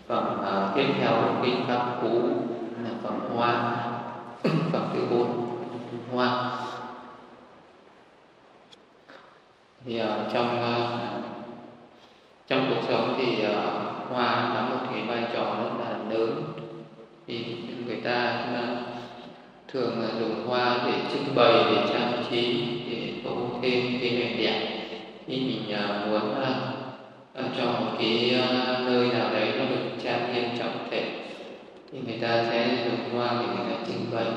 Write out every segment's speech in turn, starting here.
Phẩm tiếp theo là kinh Pháp Cú, là phẩm Hoa. Phẩm thứ 4, Hoa. Thì trong cuộc sống thì hoa đóng một cái vai trò rất là lớn. Thì người ta thường dùng hoa để trưng bày, để trang trí, để tô thêm cái vẻ đẹp. Khi mình muốn cho một cái nơi nào đấy nó được trang nghiêm trọng thể, thì người ta sẽ dùng hoa để người ta trưng bày.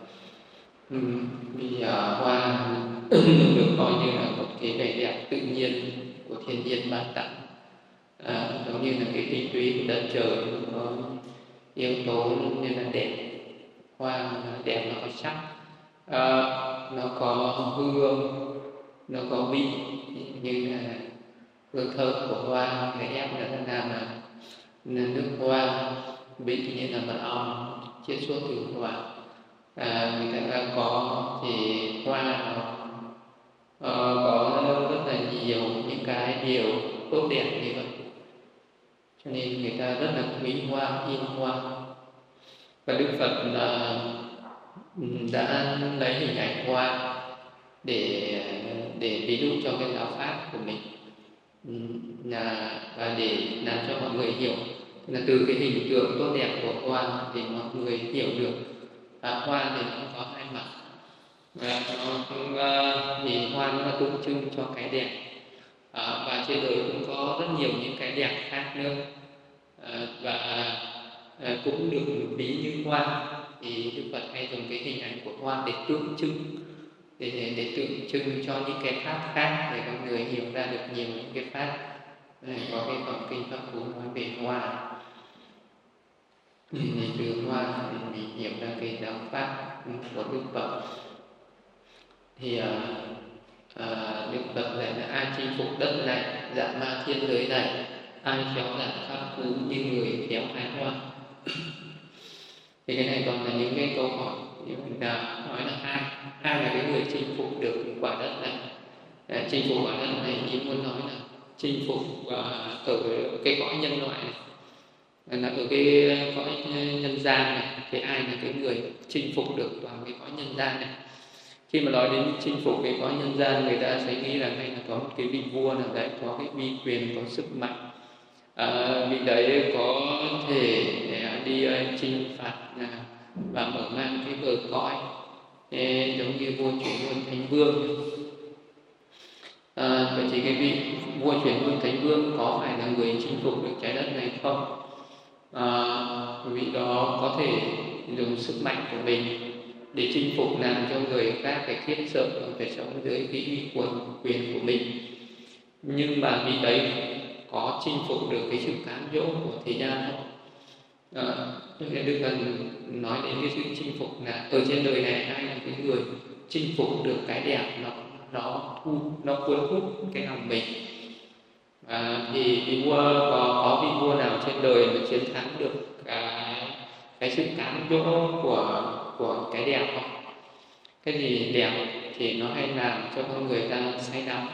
Vì hoa được coi như là một cái vẻ đẹp tự nhiên của thiên nhiên ban tặng, giống như là cái tinh túy của đất trời, có yếu tố như là đẹp. Hoa đẹp, nó có sắc, nó có hương, nó có vị, như là hương thơm của hoa cái ép là làm nước hoa, vị như là mật ong chiết xuất từ hoa. Người ta có thì hoa nó có rất là nhiều những cái điều tốt đẹp như vậy, cho nên người ta rất là quý hoa, yêu hoa. Và Đức Phật đã lấy hình ảnh hoa để ví dụ cho cái giáo pháp của mình, và để làm cho mọi người hiểu là từ cái hình tượng tốt đẹp của hoa thì mọi người hiểu được hoa thì nó có hai mặt, thì hoa nó là tượng trưng cho cái đẹp, và trên đời cũng có rất nhiều những cái đẹp khác nữa, và cũng được ví như hoa. Thì Đức Phật hay dùng cái hình ảnh của hoa để tượng trưng, để tượng trưng cho những cái pháp khác, để con người hiểu ra được nhiều những cái pháp. Có cái phẩm kinh Pháp Cú nói về hoa, thì từ hoa thì mình hiểu ra cái giáo pháp của Đức Phật. Thì Đức Phật dạy là ai chinh phục đất này, dạ ma thiên giới này, ai khéo giảng Pháp Cú như người khéo hái hoa. Thì cái này còn là những cái câu hỏi như mình đã nói là ai là cái người chinh phục được quả đất này. Chinh phục quả đất này ý muốn nói là chinh phục ở cái cõi nhân loại này, là ở cái cõi nhân gian này. Thì ai là cái người chinh phục được vào cái cõi nhân gian này? Khi mà nói đến chinh phục cái cõi nhân gian, người ta sẽ nghĩ là hay là có một cái vị vua nào đấy có cái uy quyền, có sức mạnh, vị đấy có thể đi chinh phạt và mở mang cái bờ cõi, giống như vua chuyển luân thánh vương. Vậy thì cái vị vua chuyển luân thánh vương có phải là người chinh phục được trái đất này không? Vị đó có thể dùng sức mạnh của mình để chinh phục, làm cho người khác phải khiếp sợ, phải sống dưới cái uy quyền của mình. Nhưng mà vị đấy có chinh phục được cái sự cám dỗ của thế gian không? Đức Phật nói đến cái sự chinh phục là ở trên đời này ai là cái người chinh phục được cái đẹp, nó cuốn hút cái lòng mình. Thì vị vua có vị vua nào trên đời mà chiến thắng được cái sự cám dỗ của cái đẹp không? Cái gì đẹp thì nó hay làm cho con người ta say đắm.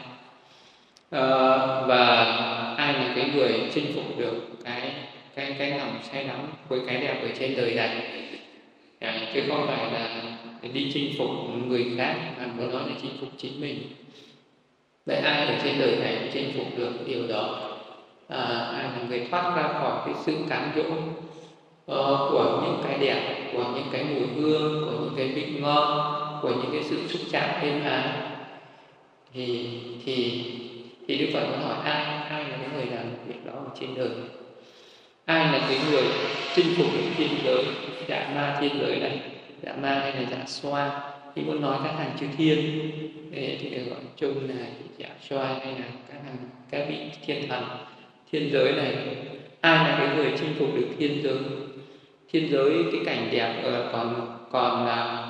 Và ai là cái người chinh phục được cái lòng say đắm với cái đẹp ở trên đời này, chứ không phải là đi chinh phục người khác, mà muốn nói là chinh phục chính mình. Vậy ai ở trên đời này chinh phục được điều đó? Ai là người thoát ra khỏi cái sự cám dỗ của những cái đẹp, của những cái mùi hương, của những cái vị ngon, của những cái sự xúc chạm êm ái? Thì Đức Phật muốn hỏi ai là cái người làm việc đó ở trên đời? Ai là cái người chinh phục được thiên giới, dạ ma thiên giới này? Dạ ma hay là dạ xoa, thì muốn nói các hàng chư thiên thì được gọi chung là dạ xoa, hay là các vị thiên thần thiên giới này. Ai là cái người chinh phục được thiên giới? Thiên giới cái cảnh đẹp còn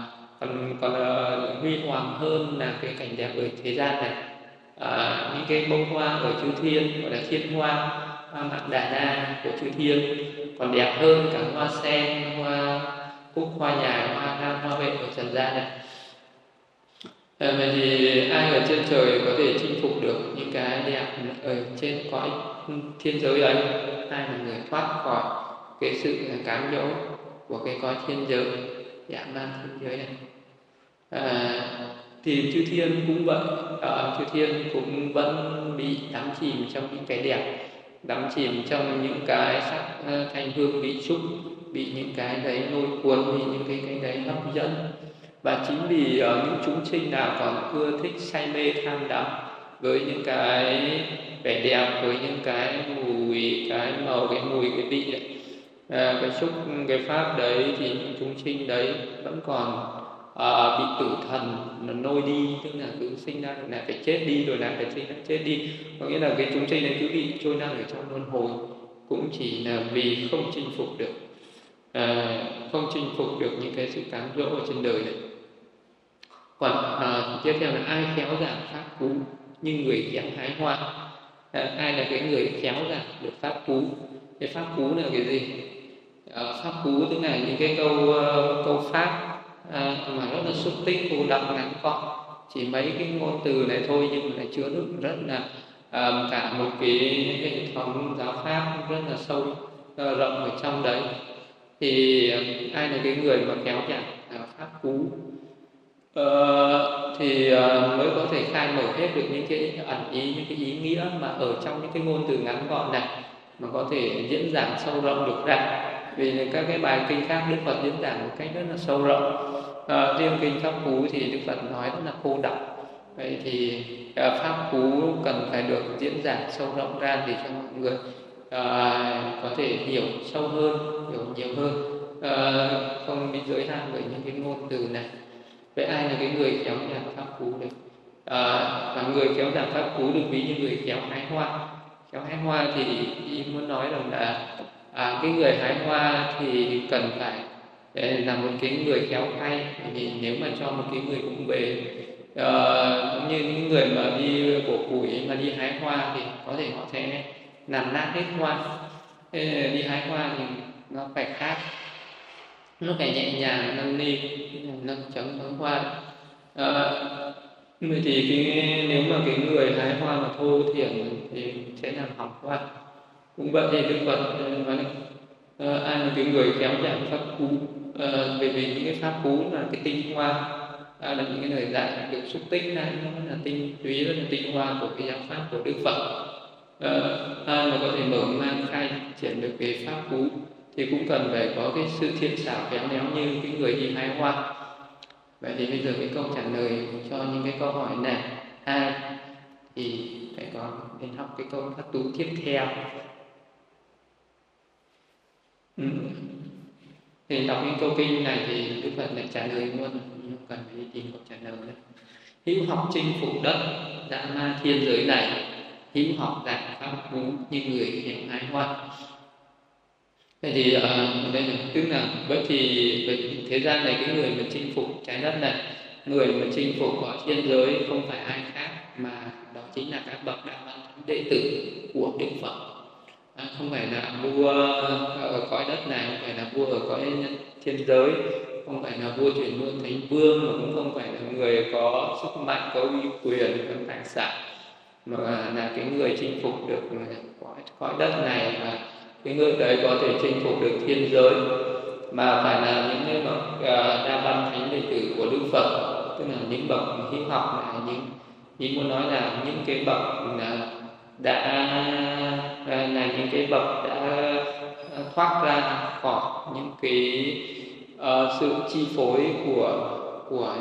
huy hoàng hơn là cái cảnh đẹp ở thế gian này. Những cái bông hoa ở chư thiên gọi là thiên hoa, hoa mạn đà na của chư thiên còn đẹp hơn cả hoa sen, hoa cúc, hoa nhài, hoa cam, hoa huệ ở trần gian này. Vậy thì ai ở trên trời có thể chinh phục được những cái đẹp ở trên cõi thiên giới ấy? Ai là người thoát khỏi cái sự cám dỗ của cái cõi thiên giới, dã man thiên giới này? Thì chư thiên cũng vậy, chư thiên cũng vẫn bị đắm chìm trong những cái đẹp, đắm chìm trong những cái sắc thanh hương vị xúc, bị những cái đấy lôi cuốn, bị những cái đấy hấp dẫn. Và chính vì những chúng sinh nào còn ưa thích say mê tham đắm với những cái vẻ đẹp, với những cái mùi, cái màu, cái mùi, cái vị đấy, cái xúc, cái pháp đấy, thì những chúng sinh đấy vẫn còn bị tử thần nó nôi đi, tức là cứ sinh ra rồi lại phải chết đi, rồi lại phải sinh ra chết đi. Có nghĩa là cái chúng sinh đấy cứ bị trôi nổi ở trong luân hồi, cũng chỉ là vì không chinh phục được, không chinh phục được những cái sự cám dỗ ở trên đời này. Còn tiếp theo là ai khéo giảng pháp cú như người khéo hái hoa. Ai là cái người khéo giảng được pháp cú? Cái pháp cú là cái gì? Pháp cú tức là những cái câu pháp mà rất là xúc tích, cô đậm, ngắn gọn, chỉ mấy cái ngôn từ này thôi nhưng mà lại chứa đựng rất là cả một cái hệ thống giáo pháp rất là sâu rộng ở trong đấy. Thì ai là cái người mà khéo giảng pháp cú thì mới có thể khai mở hết được những cái ẩn ý, những cái ý nghĩa mà ở trong những cái ngôn từ ngắn gọn này, mà có thể diễn giảng sâu rộng được ra. Vì các cái bài kinh khác Đức Phật diễn giảng một cách rất là sâu rộng, riêng kinh pháp cú thì Đức Phật nói rất là cô đọng. Vậy thì pháp cú cần phải được diễn giảng sâu rộng ra để cho mọi người có thể hiểu sâu hơn, hiểu nhiều hơn, không bị giới hạn bởi những cái ngôn từ này. Vậy ai là cái người khéo giảng pháp cú được? Và người khéo giảng pháp cú được ví như người khéo hái hoa. Khéo hái hoa thì ý muốn nói rằng là cái người hái hoa thì cần phải là một cái người khéo tay. Vì nếu mà cho một cái người cũng về cũng như những người mà đi cổ củi mà đi hái hoa thì có thể họ sẽ làm nát hết hoa. Đi hái hoa thì nó phải khác, nó phải nhẹ nhàng, nâng niu, nâng chấm bóng hoa. Vậy thì nếu mà cái người hái hoa mà thô thiển thì sẽ làm hỏng hoa. Cũng vậy thì Đức Phật nói ai là cái người khéo giảng pháp cú, bởi vì những cái pháp cú là cái tinh hoa, là những cái lời dạy được xúc tích ra, nó rất là tinh túy, rất là tinh hoa của cái giáo pháp của Đức Phật. Ai mà có thể mở mang khai triển được cái pháp cú thì cũng cần phải có cái sự thiện xảo khéo léo như cái người đi hái hoa. Vậy thì bây giờ cái câu trả lời cho những cái câu hỏi này ai thì phải có đến học cái câu pháp tú tiếp theo. Thì đọc những câu kinh này thì Đức Phật lại trả lời luôn, không cần phải đi tìm câu trả lời nữa. Hữu học chinh phục đất dã ma thiên giới này, hữu học giảng pháp cú như người khéo hái hoa. Vậy thì đây là tức là vậy thì thế gian này cái người mà chinh phục trái đất này, người mà chinh phục cõi thiên giới không phải ai khác mà đó chính là các bậc đạo văn đệ tử của Đức Phật. Không phải là vua ở cõi đất này, không phải là vua ở cõi thiên giới, không phải là vua chuyển luân thành vương, mà cũng không phải là người có sức mạnh, có uy quyền, có tài sản, mà là cái người chinh phục được cõi đất này, và cái người đấy có thể chinh phục được thiên giới, mà phải là những cái bậc đa văn thánh đệ tử của Đức Phật, tức là những bậc hiếu học, là những ý muốn nói là những cái bậc là những cái bậc đã thoát ra khỏi những cái sự chi phối của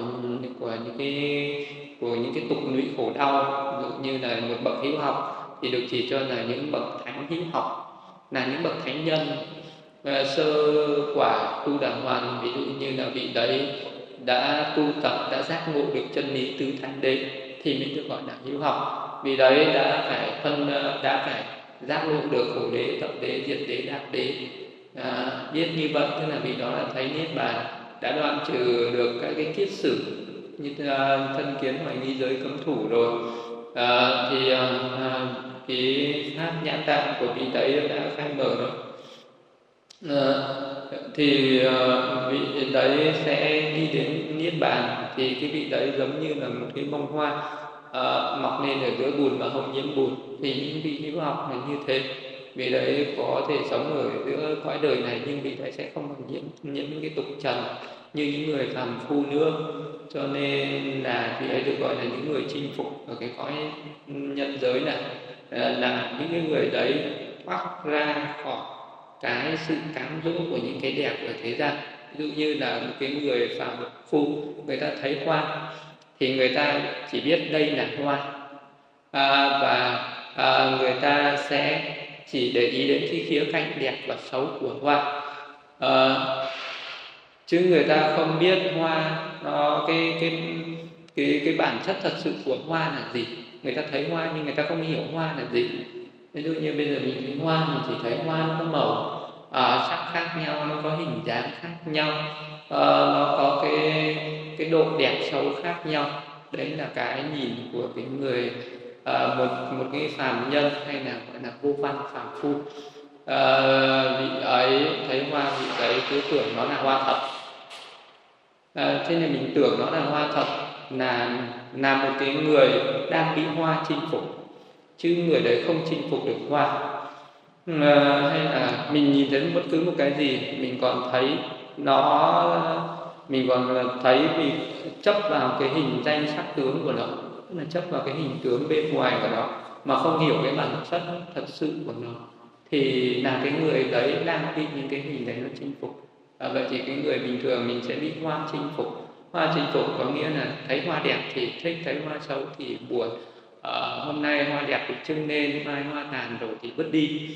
những cái tục lụy khổ đau. Ví dụ như là một bậc hiếu học thì được chỉ cho là những bậc thánh hiếu học, là những bậc thánh nhân sơ quả tu đà hoàn. Ví dụ như là vị đấy đã tu tập, đã giác ngộ được chân lý tứ thánh đế thì mới được gọi là hiếu học. Vì đấy đã phải giác ngộ được khổ đế, tập đế, diệt đế, đắc đế. Biết như vậy tức là vì đó là thấy niết bàn, đã đoạn trừ được các cái kiết sử như thân kiến hoài nghi giới cấm thủ rồi. Thì cái pháp nhãn tạng của vị đấy đã khai mở rồi. Vị đấy sẽ đi đến niết bàn. Thì cái vị đấy giống như là một cái bông hoa mọc lên ở giữa bùn mà không nhiễm bùn. Thì những vị hữu học là như thế. Vị đấy có thể sống ở giữa cõi đời này, nhưng vị đấy sẽ không còn nhiễm những cái tục trần như những người phàm phu nữa. Cho nên là vị ấy được gọi là những người chinh phục ở cái cõi nhân giới này, là những cái người đấy thoát ra khỏi cái sự cám dỗ của những cái đẹp ở thế gian. Ví dụ như là một cái người phàm phu, người ta thấy hoa thì người ta chỉ biết đây là hoa, và người ta sẽ chỉ để ý đến cái khía cạnh đẹp và xấu của hoa, chứ người ta không biết hoa nó cái bản chất thật sự của hoa là gì. Người ta thấy hoa nhưng người ta không hiểu hoa là gì. Ví dụ như bây giờ mình thấy hoa, mình chỉ thấy hoa nó có màu sắc khác nhau, nó có hình dáng khác nhau, nó có cái độ đẹp xấu khác nhau. Đấy là cái nhìn của cái người một cái phàm nhân, hay là gọi là vô văn phàm phu. Vị ấy thấy hoa, vị ấy cứ tưởng nó là hoa thật. Thế nên mình tưởng nó là hoa thật, là một cái người đang bị hoa chinh phục, chứ người đấy không chinh phục được hoa. Hay là mình nhìn thấy bất cứ một cái gì, mình còn thấy vì chấp vào cái hình danh sắc tướng của nó, tức là chấp vào cái hình tướng bên ngoài của nó, mà không hiểu cái bản chất thật sự của nó, thì là cái người đấy đang bị những cái hình đấy nó chinh phục. Vậy thì cái người bình thường mình sẽ bị hoa chinh phục. Hoa chinh phục có nghĩa là thấy hoa đẹp thì thích, thấy hoa xấu thì buồn. Hôm nay hoa đẹp được trưng lên, mai hoa tàn rồi thì vứt đi.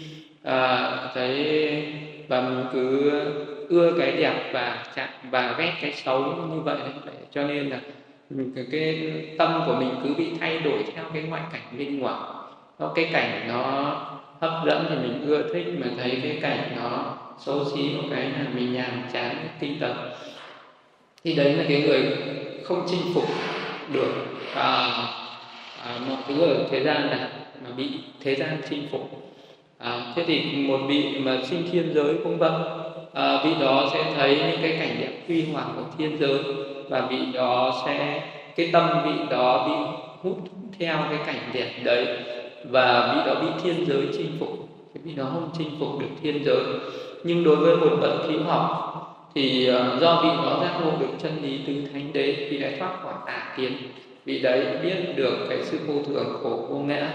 Và mình cứ ưa cái đẹp và ghét cái xấu như vậy đấy. Cho nên là cái tâm của mình cứ bị thay đổi theo cái ngoại cảnh bên ngoài. Cái cảnh nó hấp dẫn thì mình ưa thích, mà thấy cái cảnh nó xấu xí một cái là mình nhàm chán, tinh tấn. Thì đấy là cái người không chinh phục được mọi thứ ở thế gian này, mà bị thế gian chinh phục. Thế thì một vị mà sinh thiên giới cũng vậy, vị đó sẽ thấy những cái cảnh đẹp huy hoàng của thiên giới, và vị đó cái tâm vị đó bị hút theo cái cảnh đẹp đấy, và vị đó bị thiên giới chinh phục. Vị đó không chinh phục được thiên giới. Nhưng đối với một bậc hữu học thì do vị đó giác ngộ được chân lý tứ thánh đế, vị đã thoát khỏi tà kiến, vị đấy biết được cái sự vô thường khổ vô ngã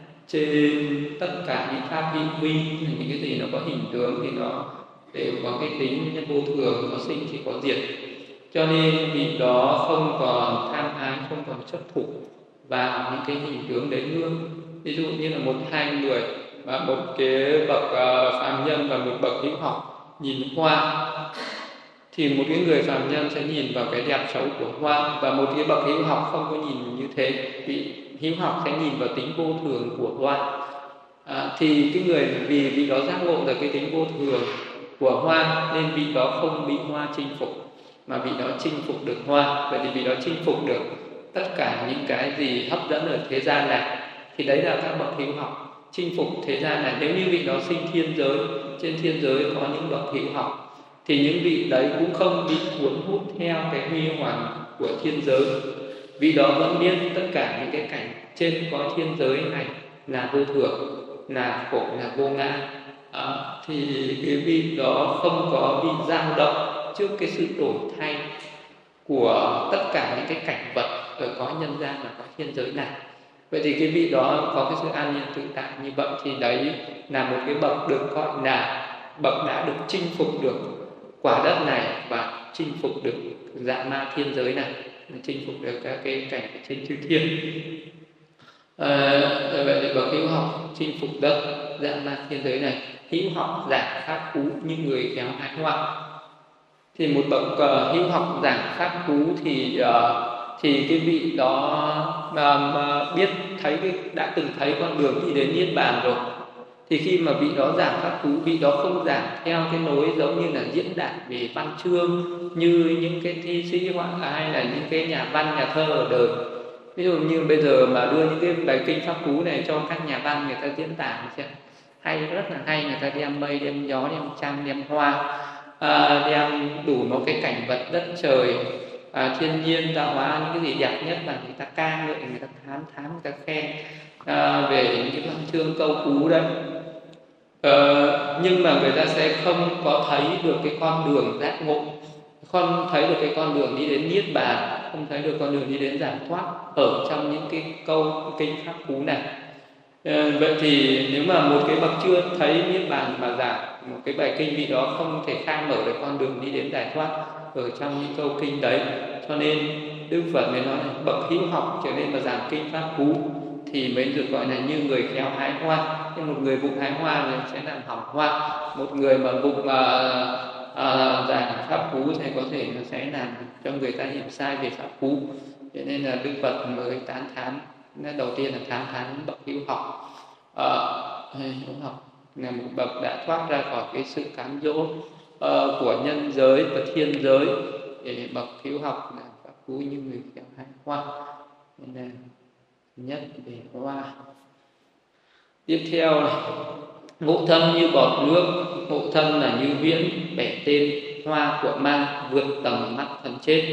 trên tất cả những pháp vi quy, những cái gì nó có hình tướng thì nó đều có cái tính nhân vô thường, có sinh thì có diệt. Cho nên vị đó không còn tham ái, không còn chấp thủ vào những cái hình tướng đấy nữa. Ví dụ như là một hai người, và một cái bậc phàm nhân và một bậc hữu học nhìn hoa, thì một cái người phàm nhân sẽ nhìn vào cái đẹp xấu của hoa, và một cái bậc hữu học không có nhìn như thế. Vị hữu học sẽ nhìn vào tính vô thường của hoa. Thì cái người vì vị đó giác ngộ được cái tính vô thường của hoa, nên vị đó không bị hoa chinh phục, mà vị đó chinh phục được hoa. Vậy thì vị đó chinh phục được tất cả những cái gì hấp dẫn ở thế gian này. Thì đấy là các bậc hữu học chinh phục thế gian này. Nếu như vị đó sinh thiên giới, trên thiên giới có những bậc hữu học, thì những vị đấy cũng không bị cuốn hút theo cái huy hoàng của thiên giới. Vị đó vẫn biết tất cả những cái cảnh trên cõi thiên giới này là vô thường, là khổ, là vô ngã. Thì cái vị đó không có bị dao động trước cái sự đổi thay của tất cả những cái cảnh vật ở cõi nhân gian và cõi thiên giới này. Vậy thì cái vị đó có cái sự an nhiên tự tại như vậy, thì đấy là một cái bậc được gọi là bậc đã được chinh phục được quả đất này, và chinh phục được dạ ma thiên giới này, chinh phục được các cái cảnh trên chư thiên. Vậy thì bậc hữu học chinh phục đất dạ ma thiên giới này. Hữu học giảng pháp cú như người khéo hái hoa. Thì một bậc hữu học giảng pháp cú thì cái vị đó mà biết thấy đã từng thấy con đường đi đến niết bàn rồi, thì khi mà vị đó giảng pháp cú, vị đó không giảng theo cái nối giống như là diễn đạt về văn chương như những cái thi sĩ hay là những cái nhà văn nhà thơ ở đời. Ví dụ như bây giờ mà đưa những cái bài kinh pháp cú này cho các nhà văn người ta diễn tả xem, hay, rất là hay. Người ta đem mây, đem gió, đem trăng, đem hoa, đem đủ một cái cảnh vật đất trời, thiên nhiên tạo hóa, những cái gì đẹp nhất là người ta ca ngợi, người ta thán thán, người ta khen về những cái văn chương câu cú đấy. Nhưng mà người ta sẽ không có thấy được cái con đường giác ngộ, không thấy được cái con đường đi đến niết bàn, không thấy được con đường đi đến giải thoát ở trong những cái câu kinh pháp cú này. Vậy thì nếu mà một cái bậc chưa thấy niết bàn mà giảng một cái bài kinh vị đó không thể khai mở được con đường đi đến giải thoát ở trong những câu kinh đấy, cho nên Đức Phật mới nói là bậc hữu học trở nên mà giảng kinh pháp cú thì mới được gọi là như người khéo hái hoa. Nhưng một người vụng hái hoa thì sẽ làm hỏng hoa, một người mà vụng giảng pháp cú thì có thể nó sẽ làm cho người ta hiểu sai về pháp cú. Cho nên là Đức Phật mới tán thán, đầu tiên là tán thán bậc hữu học. Hữu học là một bậc đã thoát ra khỏi cái sự cám dỗ của nhân giới và thiên giới, để bậc hữu học là pháp cú như người khéo hái hoa. Nên là nhất về hoa. Tiếp theo này, ngộ thân như bọt nước, ngộ thân là như viễn, bẻ tên hoa của ma, vượt tầm mắt thần chết.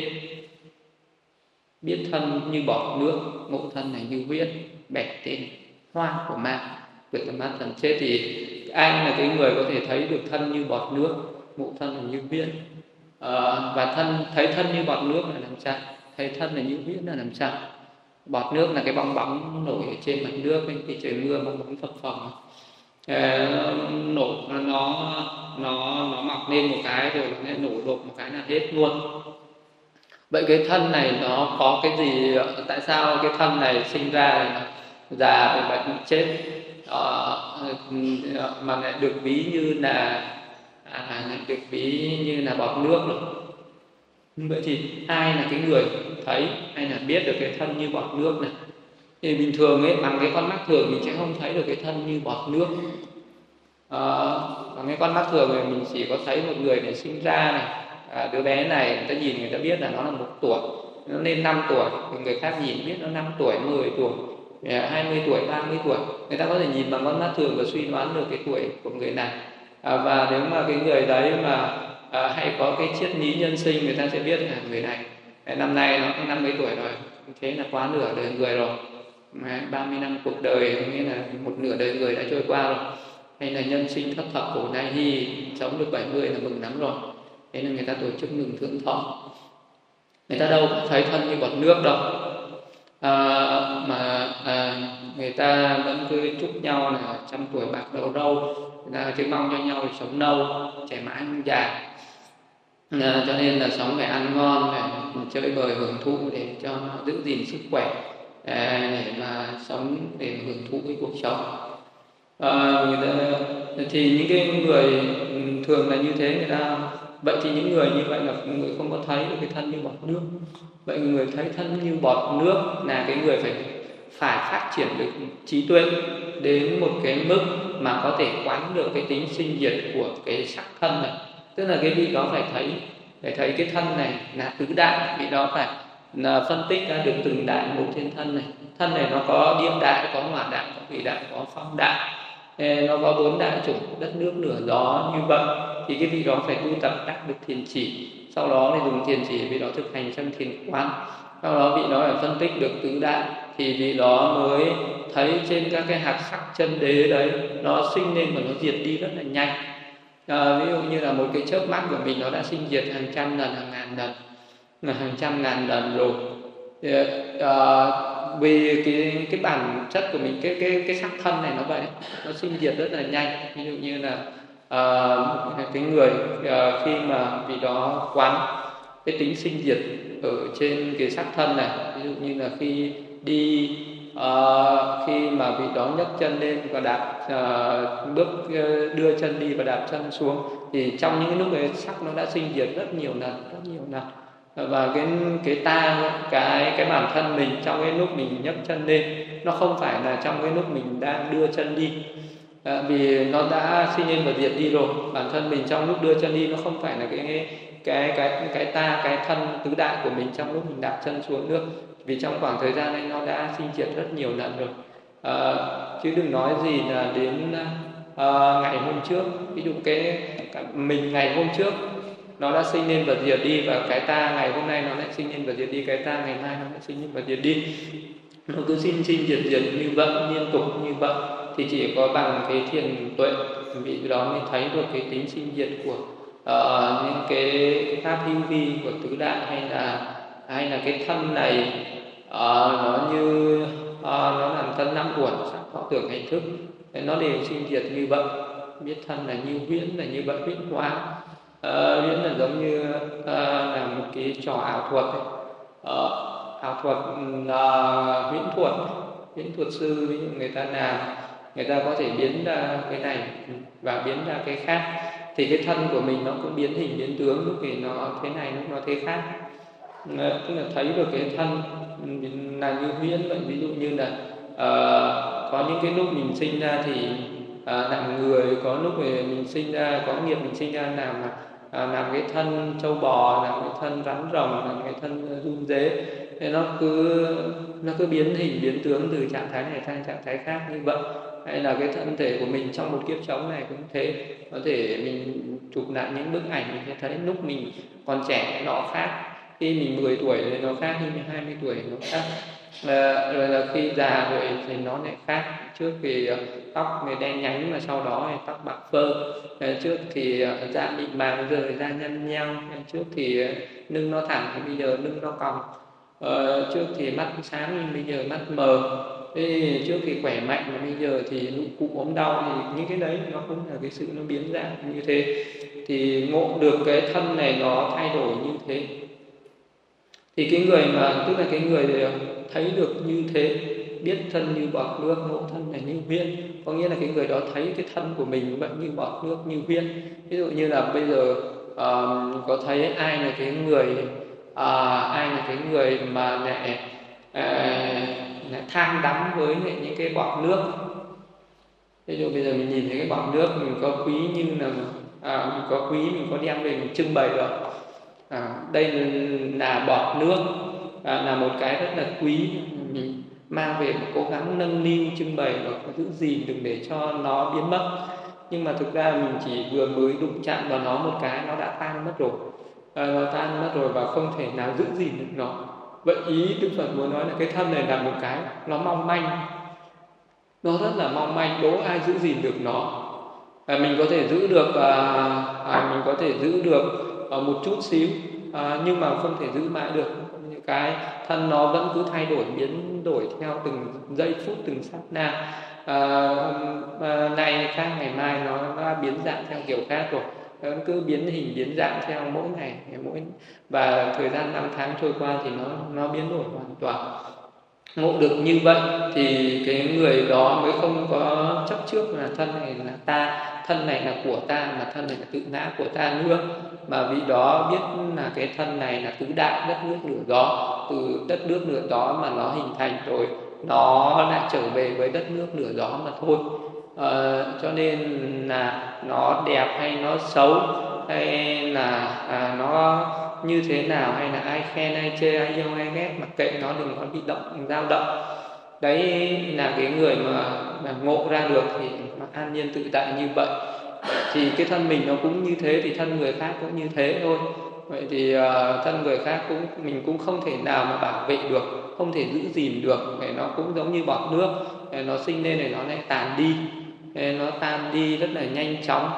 Biết thân như bọt nước, ngộ thân là như viễn, bẻ tên hoa của ma, vượt tầm mắt thần chết. Thì ai là cái người có thể thấy được thân như bọt nước, ngộ thân là như viễn, và thấy thân như bọt nước là làm sao? Thấy thân là như viễn là làm sao? Bọt nước là cái bong bóng nổi ở trên mặt nước, khi trời mưa bong bóng phập phồng, nổ nó mọc lên một cái rồi nó nổ đột một cái là hết luôn. Vậy cái thân này nó có cái gì? Tại sao cái thân này sinh ra già về bệnh chết mà lại được ví như là bọt nước rồi? Vậy thì ai là cái người thấy hay là biết được cái thân như bọt nước này? Thì bình thường ấy, bằng cái con mắt thường mình sẽ không thấy được cái thân như bọt nước. Bằng cái con mắt thường thì mình chỉ có thấy một người này sinh ra này, đứa bé này người ta nhìn người ta biết là nó là 1 tuổi, nó lên 5 tuổi, người khác nhìn biết nó 5 tuổi, 10 tuổi, 20 tuổi, 30 tuổi. Người ta có thể nhìn bằng con mắt thường và suy đoán được cái tuổi của người này. Và nếu mà cái người đấy mà hay có cái triết lý nhân sinh, người ta sẽ biết là người này năm nay nó 50 tuổi rồi, thế là quá nửa đời người rồi. 30 năm cuộc đời nghĩa là một nửa đời người đã trôi qua rồi. Hay là nhân sinh thất thập khổ đau hy, sống được 70 là mừng lắm rồi. Thế nên người ta tổ chức mừng thượng thọ. Người ta đâu có thấy thân như bọt nước đâu, người ta vẫn cứ chúc nhau là 100 tuổi bạc đầu râu, người ta chỉ mong cho nhau để sống lâu, trẻ mãi không già. Cho nên là sống phải ăn ngon, phải chơi bời hưởng thụ để cho giữ gìn sức khỏe, để mà sống để hưởng thụ cái cuộc sống. Thì những cái người thường là như thế, người ta vậy thì những người như vậy là người không có thấy được cái thân như bọt nước. Vậy người thấy thân như bọt nước là cái người phải phát triển được trí tuệ đến một cái mức mà có thể quán được cái tính sinh diệt của cái sắc thân này. Tức là cái vị đó phải thấy cái thân này là tứ đại, vị đó phải là phân tích ra được từng đại một trên thân này. Thân này nó có điềm đại, có hỏa đại, có thủy đại, có phong đại, nó có 4 đại chủng đất nước lửa gió. Như vậy thì cái vị đó phải tu tập đắc được thiền chỉ, sau đó thì dùng thiền chỉ vị đó thực hành trong thiền quán, sau đó vị đó phải phân tích được tứ đại thì vị đó mới thấy trên các cái hạt sắc chân đế đấy nó sinh lên và nó diệt đi rất là nhanh. Ví dụ như là một cái chớp mắt của mình nó đã sinh diệt hàng trăm lần, hàng ngàn lần, hàng trăm ngàn lần rồi. Vì cái bản chất của mình, cái sắc thân này nó vậy, nó sinh diệt rất là nhanh. Ví dụ như là cái người khi mà vì đó quán cái tính sinh diệt ở trên cái sắc thân này, ví dụ như là khi đi khi mà vị đó nhấc chân lên và đạp đưa chân đi và đạp chân xuống, thì trong những lúc ấy sắc nó đã sinh diệt rất nhiều lần. Và cái bản thân mình trong cái lúc mình nhấc chân lên, nó không phải là trong cái lúc mình đang đưa chân đi, vì nó đã sinh lên và diệt đi rồi. Bản thân mình trong lúc đưa chân đi nó không phải là cái thân tứ đại của mình trong lúc mình đạp chân xuống nước, vì trong khoảng thời gian này nó đã sinh diệt rất nhiều lần rồi. Chứ đừng nói gì là đến ngày hôm trước. Ví dụ mình ngày hôm trước nó đã sinh lên và diệt đi, và cái ta ngày hôm nay nó lại sinh lên và diệt đi, cái ta ngày mai nó lại sinh lên và diệt đi. Nó cứ sinh diệt như vậy, liên tục như vậy, thì chỉ có bằng cái thiền tuệ vị đó mới thấy được cái tính sinh diệt của những cái pháp hữu vi của tứ đại, hay là cái thân này nó như nó làm thân năm uẩn, sắc thọ tưởng hành thức, nó đều sinh diệt như vậy. Biết thân là như huyễn, là như vậy, huyễn hóa. Huyễn là giống như là một cái trò ảo thuật ấy. Ảo thuật huyễn thuật sư, ví dụ người ta làm, người ta có thể biến ra cái này và biến ra cái khác, thì cái thân của mình nó cũng biến hình biến tướng, lúc thì nó thế này, lúc nó thế khác. Tức là thấy được cái thân là như huyễn vậy. Ví dụ như là có những cái lúc mình sinh ra thì làm người, có lúc mình sinh ra có nghiệp, mình sinh ra làm cái thân trâu bò, làm cái thân rắn rồng, làm cái thân run dế, nên nó cứ biến hình biến tướng từ trạng thái này sang trạng thái khác như vậy. Hay là cái thân thể của mình trong một kiếp sống này cũng thế, có thể mình chụp lại những bức ảnh, mình sẽ thấy lúc mình còn trẻ nó khác, khi mình 10 tuổi thì nó khác, khi mình 20 tuổi nó khác, rồi là khi già rồi thì nó lại khác. Trước thì tóc thì đen nhánh, mà sau đó thì tóc bạc phơ. Trước thì da mịn màng, giờ thì da nhăn nheo. Trước thì lưng nó thẳng, thì bây giờ lưng nó cong. Trước thì mắt sáng, nhưng bây giờ mắt mờ. Thế trước thì khỏe mạnh, mà bây giờ thì lúc cụ ốm đau, thì những cái đấy nó cũng là cái sự nó biến dạng như thế. Thì ngộ được cái thân này nó thay đổi như thế, thì cái người mà tức là cái người thấy được như thế, biết thân như bọt nước, ngộ thân này như huyễn, có nghĩa là cái người đó thấy cái thân của mình vậy, như bọt nước, như huyễn. Ví dụ như là bây giờ có thấy ai là cái người mà lại tham đắm với những cái bọt nước. Ví dụ bây giờ mình nhìn thấy cái bọt nước, mình có quý như là mình có quý, mình có đem về mình trưng bày rồi. Đây là bọt nước, là một cái rất là quý, mình mang về cố gắng nâng niu, trưng bày và giữ gìn, đừng để cho nó biến mất. Nhưng mà thực ra mình chỉ vừa mới đụng chạm vào nó một cái, nó đã tan mất rồi. Nó tan mất rồi và không thể nào giữ gìn được nó. Vậy ý Đức Phật muốn nói là cái thân này là một cái nó mong manh, nó rất là mong manh, đố ai giữ gìn được nó. Mình có thể giữ được một chút xíu, nhưng mà không thể giữ mãi được. Những cái thân nó vẫn cứ thay đổi, biến đổi theo từng giây phút, từng sát na. Nay khác, ngày mai nó đã biến dạng theo kiểu khác rồi. Nó cứ biến hình biến dạng theo mỗi ngày, và thời gian năm tháng trôi qua thì nó biến đổi hoàn toàn. Ngộ được như vậy thì cái người đó mới không có chấp trước là thân này là ta, thân này là của ta, mà thân này là tự ngã của ta nữa. Mà vị đó biết là cái thân này là tứ đại, đất nước lửa gió, từ đất nước lửa gió mà nó hình thành rồi, nó lại trở về với đất nước lửa gió mà thôi. Cho nên là nó đẹp hay nó xấu, hay là nó như thế nào, hay là ai khen ai chê, ai yêu ai ghét, mặc kệ nó, đừng có bị dao động. Đấy là cái người mà ngộ ra được thì mà an nhiên tự tại như vậy. Thì cái thân mình nó cũng như thế, thì thân người khác cũng như thế thôi. Vậy thì thân người khác mình cũng không thể nào mà bảo vệ được, không thể giữ gìn được. Nó cũng giống như bọt nước, nó sinh lên này nó lại tàn đi, nó tan đi rất là nhanh chóng.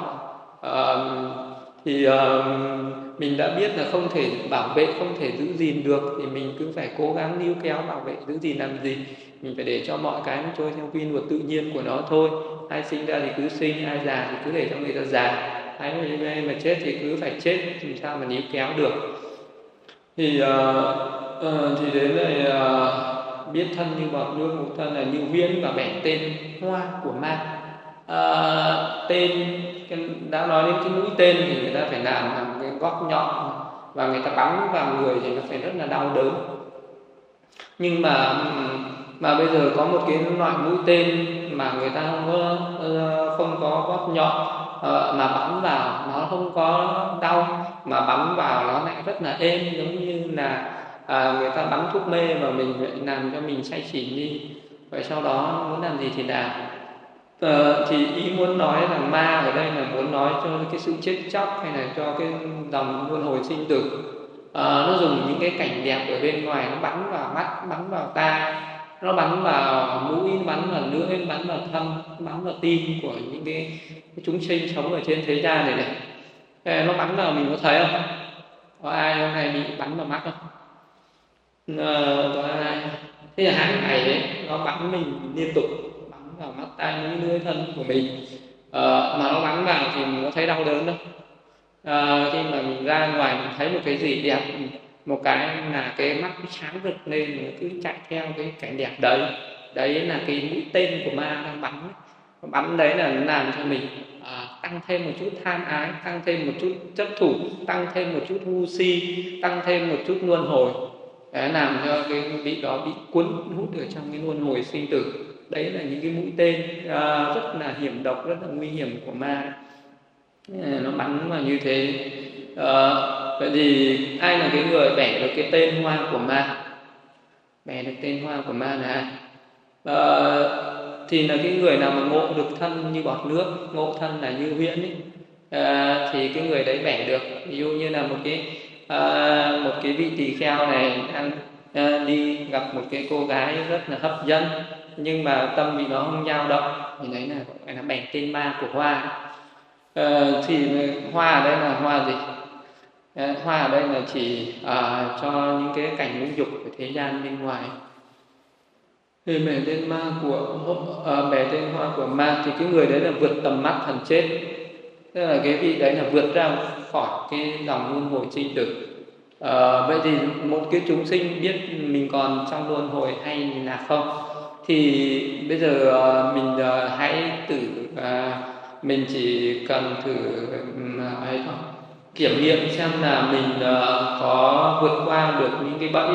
Thì mình đã biết là không thể bảo vệ, không thể giữ gìn được, thì mình cứ phải cố gắng níu kéo bảo vệ, giữ gìn làm gì. Mình phải để cho mọi cái nó trôi theo quy luật tự nhiên của nó thôi. Ai sinh ra thì cứ sinh, ai già thì cứ để cho người ta già, ai mà chết thì cứ phải chết, làm sao mà níu kéo được. Thì đến đây biết thân như bọt nước, một thân là như huyễn, và bẻ tên hoa của ma. Tên đã nói đến cái mũi tên thì người ta phải làm cái góc nhọn, và người ta bắn vào người thì nó phải rất là đau đớn. Nhưng mà bây giờ có một cái loại mũi tên mà người ta không có góc nhọn, mà bắn vào nó không có đau, mà bắn vào nó lại rất là êm, giống như là người ta bắn thuốc mê mà mình làm cho mình say xỉn đi. Vậy sau đó muốn làm gì thì làm. Thì ý muốn nói là ma ở đây là muốn nói cho cái sự chết chóc hay là cho cái dòng luân hồi sinh tử. Nó dùng những cái cảnh đẹp ở bên ngoài, nó bắn vào mắt, bắn vào tai, nó bắn vào mũi, bắn vào lưỡi, bắn vào thân, bắn vào tim của những cái chúng sinh sống ở trên thế gian này này. Nó bắn vào mình có thấy không? Có ai hôm nay bị bắn vào mắt không? Có ai? Thế là hàng ngày đấy nó bắn mình liên tục, bắn vào mắt, tai, mũi, lưỡi, thân của mình. Mà nó bắn vào thì mình có thấy đau đớn đâu. Khi mà mình ra ngoài mình thấy một cái gì đẹp, một cái là cái mắt nó sáng rực lên, mình cứ chạy theo cái cảnh đẹp đấy. Đấy là cái mũi tên của ma đang bắn. Bắn đấy là nó làm cho mình tăng thêm một chút tham ái, tăng thêm một chút chấp thủ, tăng thêm một chút ngu si, tăng thêm một chút luân hồi. Đấy, làm cho cái vị đó bị cuốn hút ở trong cái luân hồi sinh tử. Đấy là những cái mũi tên rất là hiểm độc, rất là nguy hiểm của ma. Nó bắn vào như thế. Vậy thì ai là cái người bẻ được cái tên hoa của ma? Bẻ được tên hoa của ma là ai? Thì là cái người nào mà ngộ được thân như bọt nước, ngộ thân là như huyễn ấy, thì cái người đấy bẻ được. Ví dụ như là một cái vị tỳ kheo này đang đi gặp một cái cô gái rất là hấp dẫn, nhưng mà tâm vị đó không dao động, thì đấy là gọi là bẻ tên ma của hoa. Thì hoa ở đây là hoa gì? Hoa ở đây là chỉ cho những cái cảnh ngũ dục của thế gian bên ngoài. Thì bẻ tên ma bẻ tên hoa của ma thì cái người đấy là vượt tầm mắt thần chết, tức là cái vị đấy là vượt ra khỏi cái dòng luân hồi sinh tử. Vậy thì một cái chúng sinh biết mình còn trong luân hồi hay là không, thì bây giờ mình hãy mình chỉ cần thử ấy thôi, kiểm nghiệm xem là mình có vượt qua được những cái bẫy,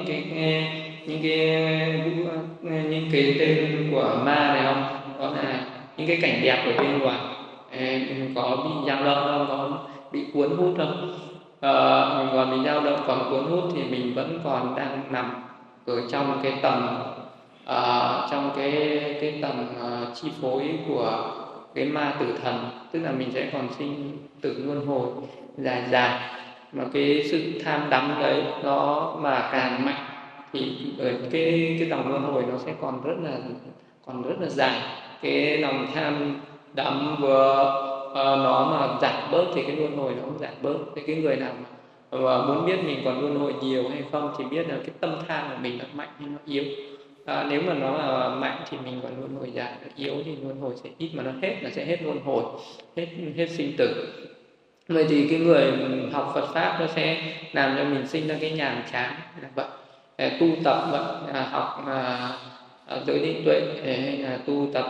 những cái tên của ma này không, có là những cái cảnh đẹp ở bên ngoài có bị dao động không, có bị cuốn hút không. Mình còn bị dao động, còn cuốn hút thì mình vẫn còn đang nằm ở trong cái tầm trong cái tầm chi phối của cái ma tử thần, tức là mình sẽ còn sinh tử luân hồi dài dài. Mà cái sự tham đắm đấy nó mà càng mạnh thì ở cái dòng luân hồi nó sẽ còn rất là dài. Cái lòng tham đắm vừa nó mà giảm bớt thì cái luân hồi nó cũng giảm bớt. Thì cái người nào mà muốn biết mình còn luân hồi nhiều hay không thì biết là cái tâm tham của mình nó mạnh hay nó yếu. Nếu mà nó là mạnh thì mình còn luân hồi dài, yếu thì luân hồi sẽ ít, mà nó hết là sẽ hết luân hồi, hết sinh tử. Vậy thì cái người học Phật pháp nó sẽ làm cho mình sinh ra cái nhàm chán là vậy. Tu tập vậy, học giới định tuệ hay là tu tập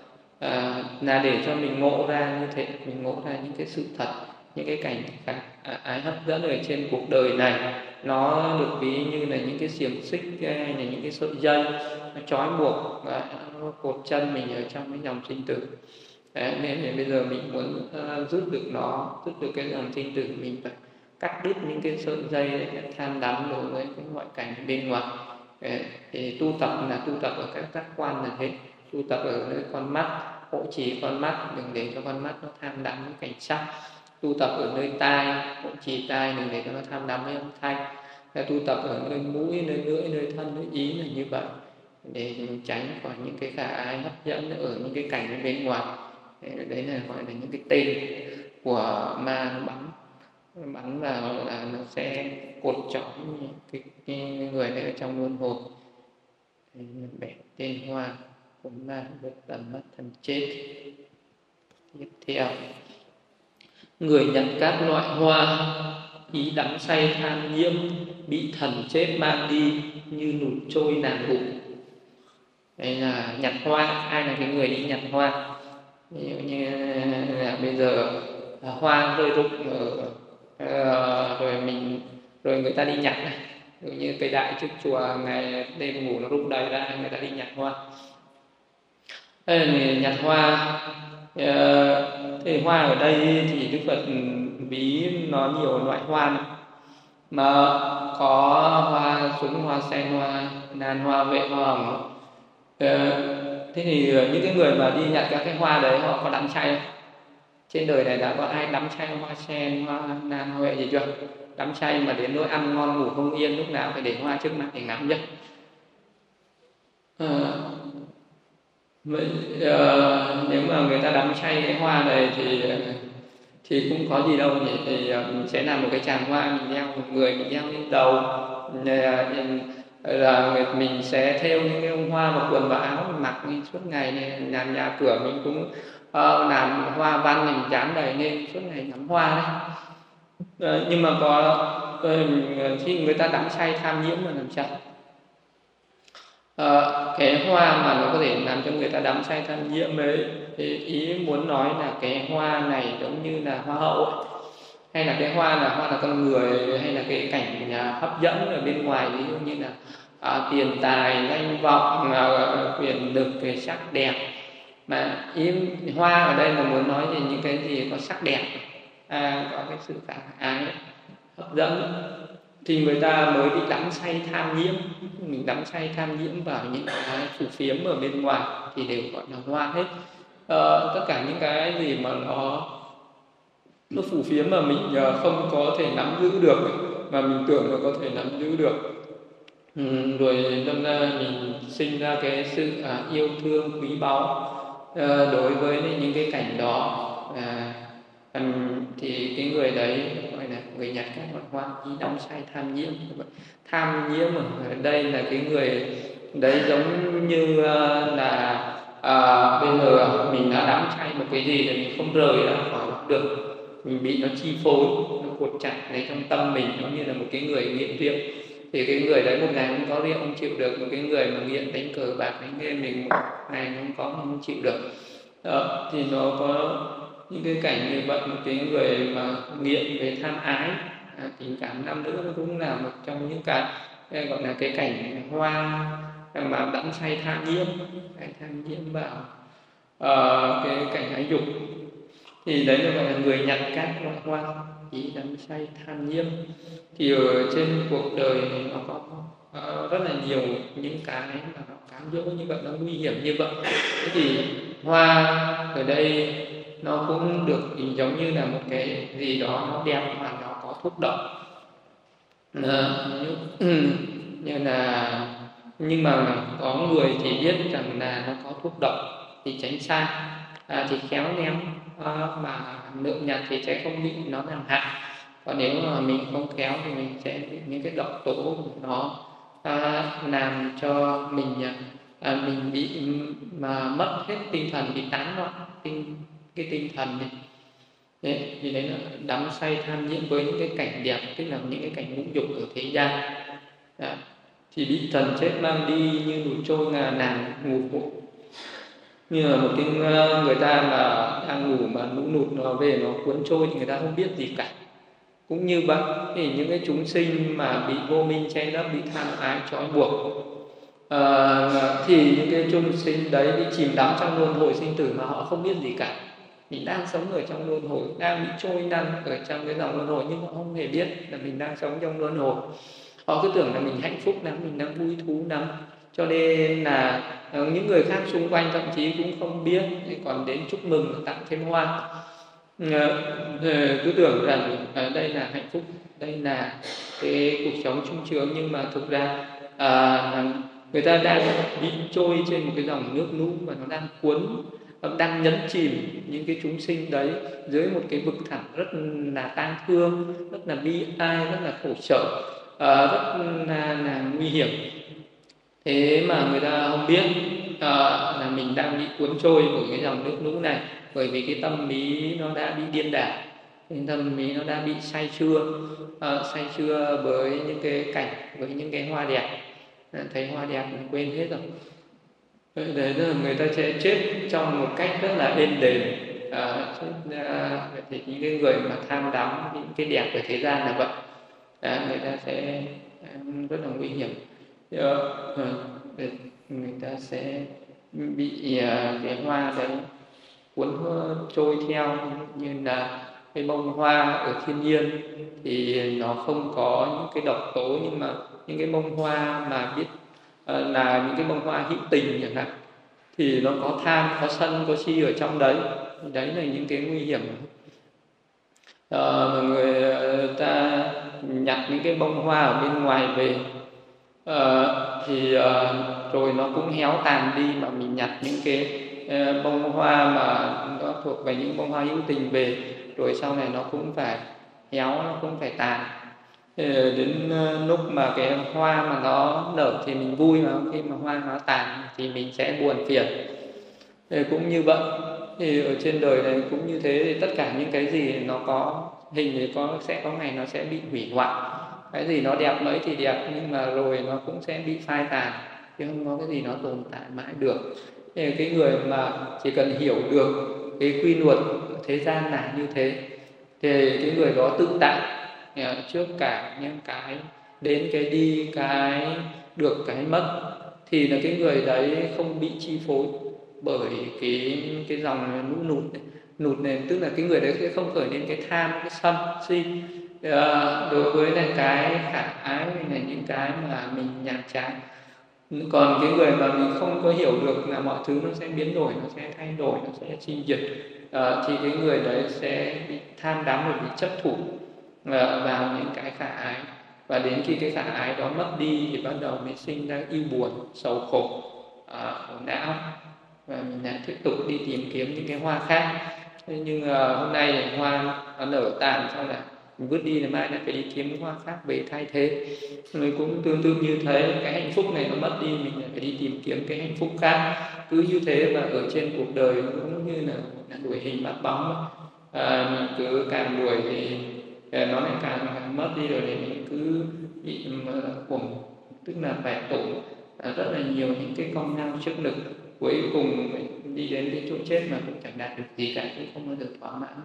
là để cho mình ngộ ra như thế, mình ngộ ra những cái sự thật, những cái cảnh ái hấp dẫn ở trên cuộc đời này. Nó được ví như là những cái xiềng xích hay là những cái sợi dây nó trói buộc nó cột chân mình ở trong cái dòng sinh tử. Nên bây giờ mình muốn rút được cái dòng sinh tử, mình phải cắt đứt những cái sợi dây tham đắm đối với cái ngoại cảnh bên ngoài. Thì tu tập là tu tập ở các giác quan là thế, tu tập ở nơi con mắt, hộ trì con mắt, đừng để cho con mắt nó tham đắm với cảnh sắc. Tu tập ở nơi tai, hộ trì tai, đừng để cho nó tham đắm với âm thanh. Tu tập ở nơi mũi, nơi lưỡi, nơi thân, nơi ý là như vậy, để tránh khỏi những cái khả ái hấp dẫn ở những cái cảnh bên ngoài. Đấy là gọi là những cái tên của ma. Nó bắn vào là nó sẽ cột trói cái người này ở trong luân hồi. Bẻ tên hoa của ma vượt tầm mắt thần chết. Tiếp theo, người nhặt các loại hoa, ý đắm say tham nhiễm, bị thần chết mang đi như nụt trôi nàng bụng. Đây là nhặt hoa. Ai là cái người đi nhặt hoa? Ví dụ như là bây giờ hoa rơi rụng rồi người ta đi nhặt này. Ví dụ như cây đại trước chùa ngày đêm ngủ nó rụng đầy ra, người ta đi nhặt hoa. Đây là nhặt hoa. Thì hoa ở đây thì Đức Phật ví nó nhiều loại hoa này. Mà có hoa súng, hoa sen, hoa nan, hoa vệ, hoa hồng. Thế thì những cái người mà đi nhặt các cái hoa đấy họ có đắm say không? Trên đời này đã có ai đắm say hoa sen, hoa lan, hoa huệ gì chưa? Đắm say mà đến nỗi ăn ngon ngủ không yên, lúc nào phải để hoa trước mặt để ngắm chưa? Ờ, vậy, nếu mà người ta đắm say cái hoa này thì cũng có gì đâu nhỉ? Thì mình sẽ làm một cái tràng hoa, mình đeo một người, mình đeo lên đầu, là mình sẽ thêu những cái bông hoa vào quần vào áo, mình mặc suốt ngày này, làm nhà cửa mình cũng làm hoa văn, mình dán đầy lên suốt ngày ngắm hoa đấy. Nhưng mà khi người ta đắm say tham nhiễm mà làm sao? Cái hoa mà nó có thể làm cho người ta đắm say tham nhiễm ấy, thì ý muốn nói là cái hoa này giống như là hoa hậu ấy, hay là cái hoa là con người, hay là cái cảnh hấp dẫn ở bên ngoài, ví dụ như là tiền tài, danh vọng, quyền lực, cái sắc đẹp. Mà ý hoa ở đây là muốn nói về những cái gì có sắc đẹp, có cái sự khả ái, hấp dẫn, thì người ta mới bị đắm say tham nhiễm. Mình đắm say tham nhiễm vào những cái phù phiếm ở bên ngoài thì đều gọi là hoa hết. Tất cả những cái gì mà nó phù phiếm mà mình không có thể nắm giữ được, mà mình tưởng là có thể nắm giữ được, rồi đâm ra mình sinh ra cái sự yêu thương quý báu đối với những cái cảnh đó. Thì cái người đấy gọi là người nhặt các loại hoa ý đắm say tham nhiễm. Tham nhiễm ở đây là cái người đấy giống như là bây giờ mình đã đắm say một cái gì thì mình không rời ra khỏi được, mình bị nó chi phối, nó cột chặt lấy trong tâm mình, giống như là một cái người nghiện rượu. Thì cái người đấy một ngày không có rượu không chịu được, một cái người mà nghiện đánh cờ bạc đánh game mình một ngày không có không chịu được. Đó, thì nó có những cái cảnh như vậy. Một cái người mà nghiện về tham ái, tình cảm nam nữ, nó cũng là một trong những cái gọi là cái cảnh hoa mà đắm say tham nhiễm vào cái cảnh ái dục. Thì đấy là gọi là người nhặt các loại hoa ý đắm say tham nhiễm. Thì ở trên cuộc đời nó có rất là nhiều những cái mà nó cám dỗ như vậy, nó nguy hiểm như vậy. Thế thì hoa ở đây nó cũng được giống như là một cái gì đó nó đẹp mà nó có thuốc độc, như là, nhưng mà có người thì biết rằng là nó có thuốc độc thì tránh xa, thì khéo léo mà lượm nhặt thì sẽ không bị nó làm hại. Còn nếu mà mình không khéo thì mình sẽ bị những cái độc tố của nó làm cho mình bị mà mất hết tinh thần, bị tán loạn cái tinh thần này. Đấy, thì đấy là đắm say tham nhiễm với những cái cảnh đẹp, tức là những cái cảnh ngũ dục ở thế gian. Thì bị thần chết mang đi như nụt trôi nàng ngủ phụ. Như là một cái người ta mà đang ngủ mà lũ nụt nó về nó cuốn trôi thì người ta không biết gì cả. Cũng như vậy, thì những cái chúng sinh mà bị vô minh che lấp, bị tham ái trói buộc, thì những cái chúng sinh đấy bị chìm đắm trong luân hồi sinh tử mà họ không biết gì cả. Mình đang sống ở trong luân hồi, đang bị trôi năn ở trong cái dòng luân hồi, nhưng họ không hề biết là mình đang sống trong luân hồi. Họ cứ tưởng là mình hạnh phúc lắm, mình đang vui thú lắm, cho nên là những người khác xung quanh thậm chí cũng không biết, còn đến chúc mừng, tặng thêm hoa, cứ tưởng rằng đây là hạnh phúc, đây là cái cuộc sống sung sướng, nhưng mà thực ra người ta đang bị trôi trên một cái dòng nước lũ và nó đang cuốn, đang nhấn chìm những cái chúng sinh đấy dưới một cái vực thẳm rất là tang thương, rất là bi ai, rất là khổ sở, rất là nguy hiểm. Thế mà người ta không biết là mình đang bị cuốn trôi bởi cái dòng nước lũ này, bởi vì cái tâm lý nó đã bị điên đảo, cái tâm lý nó đã bị say sưa với những cái cảnh, với những cái hoa đẹp. Thấy hoa đẹp mình quên hết rồi. Đấy là người ta sẽ chết trong một cách rất là êm đềm. Thì những cái người mà tham đắm những cái đẹp ở thế gian là vậy, người ta sẽ rất là nguy hiểm. Người ta sẽ bị cái hoa đấy cuốn trôi theo, như là cái bông hoa ở thiên nhiên thì nó không có những cái độc tố, nhưng mà những cái bông hoa mà biết là những cái bông hoa hữu tình chẳng hạn, thì nó có tham, có sân, có si ở trong đấy. Đấy là những cái nguy hiểm. Người ta nhặt những cái bông hoa ở bên ngoài về, thì rồi nó cũng héo tàn đi. Mà mình nhặt những cái bông hoa mà nó thuộc về những bông hoa hữu tình về, rồi sau này nó cũng phải héo, nó cũng phải tàn. Đến lúc mà cái hoa mà nó nở thì mình vui, mà khi mà hoa nó tàn thì mình sẽ buồn phiền. Cũng như vậy, thì ở trên đời này cũng như thế. Thì tất cả những cái gì nó có hình thì sẽ có ngày nó sẽ bị hủy hoại. Cái gì nó đẹp mấy thì đẹp, nhưng mà rồi nó cũng sẽ bị phai tàn, chứ không có cái gì nó tồn tại mãi được. Thì cái người mà chỉ cần hiểu được cái quy luật thế gian là như thế, thì cái người đó tự tại trước cả những cái đến, cái đi, cái được, cái mất, thì là cái người đấy không bị chi phối bởi cái dòng nụt này. Tức là cái người đấy sẽ không khởi lên cái tham, cái sân, si. Đối với là cái khả ái là những cái mà mình nhàm chán. Còn cái người mà mình không có hiểu được là mọi thứ nó sẽ biến đổi, nó sẽ thay đổi, nó sẽ chi diệt, thì cái người đấy sẽ bị tham đắm và bị chấp thủ vào những cái khả ái. Và đến khi cái khả ái đó mất đi thì bắt đầu mới sinh ra ưu buồn, sầu khổ, khổ não, và mình lại tiếp tục đi tìm kiếm những cái hoa khác. Thế nhưng hôm nay thì hoa nó nở tàn, sau là mình vứt đi, là mai lại phải đi kiếm cái hoa khác về thay thế. Rồi cũng tương tự như thế, cái hạnh phúc này nó mất đi, mình lại phải đi tìm kiếm cái hạnh phúc khác. Cứ như thế mà ở trên cuộc đời cũng như là đuổi hình bắt bóng. Mình cứ càng đuổi thì nó lại càng mất đi, rồi thì mình cứ bị cuồng, tức là phải tổn rất là nhiều những cái công lao sức lực. Cuối cùng mình đi đến cái chỗ chết mà cũng chẳng đạt được gì cả, cũng không bao giờ thỏa mãn.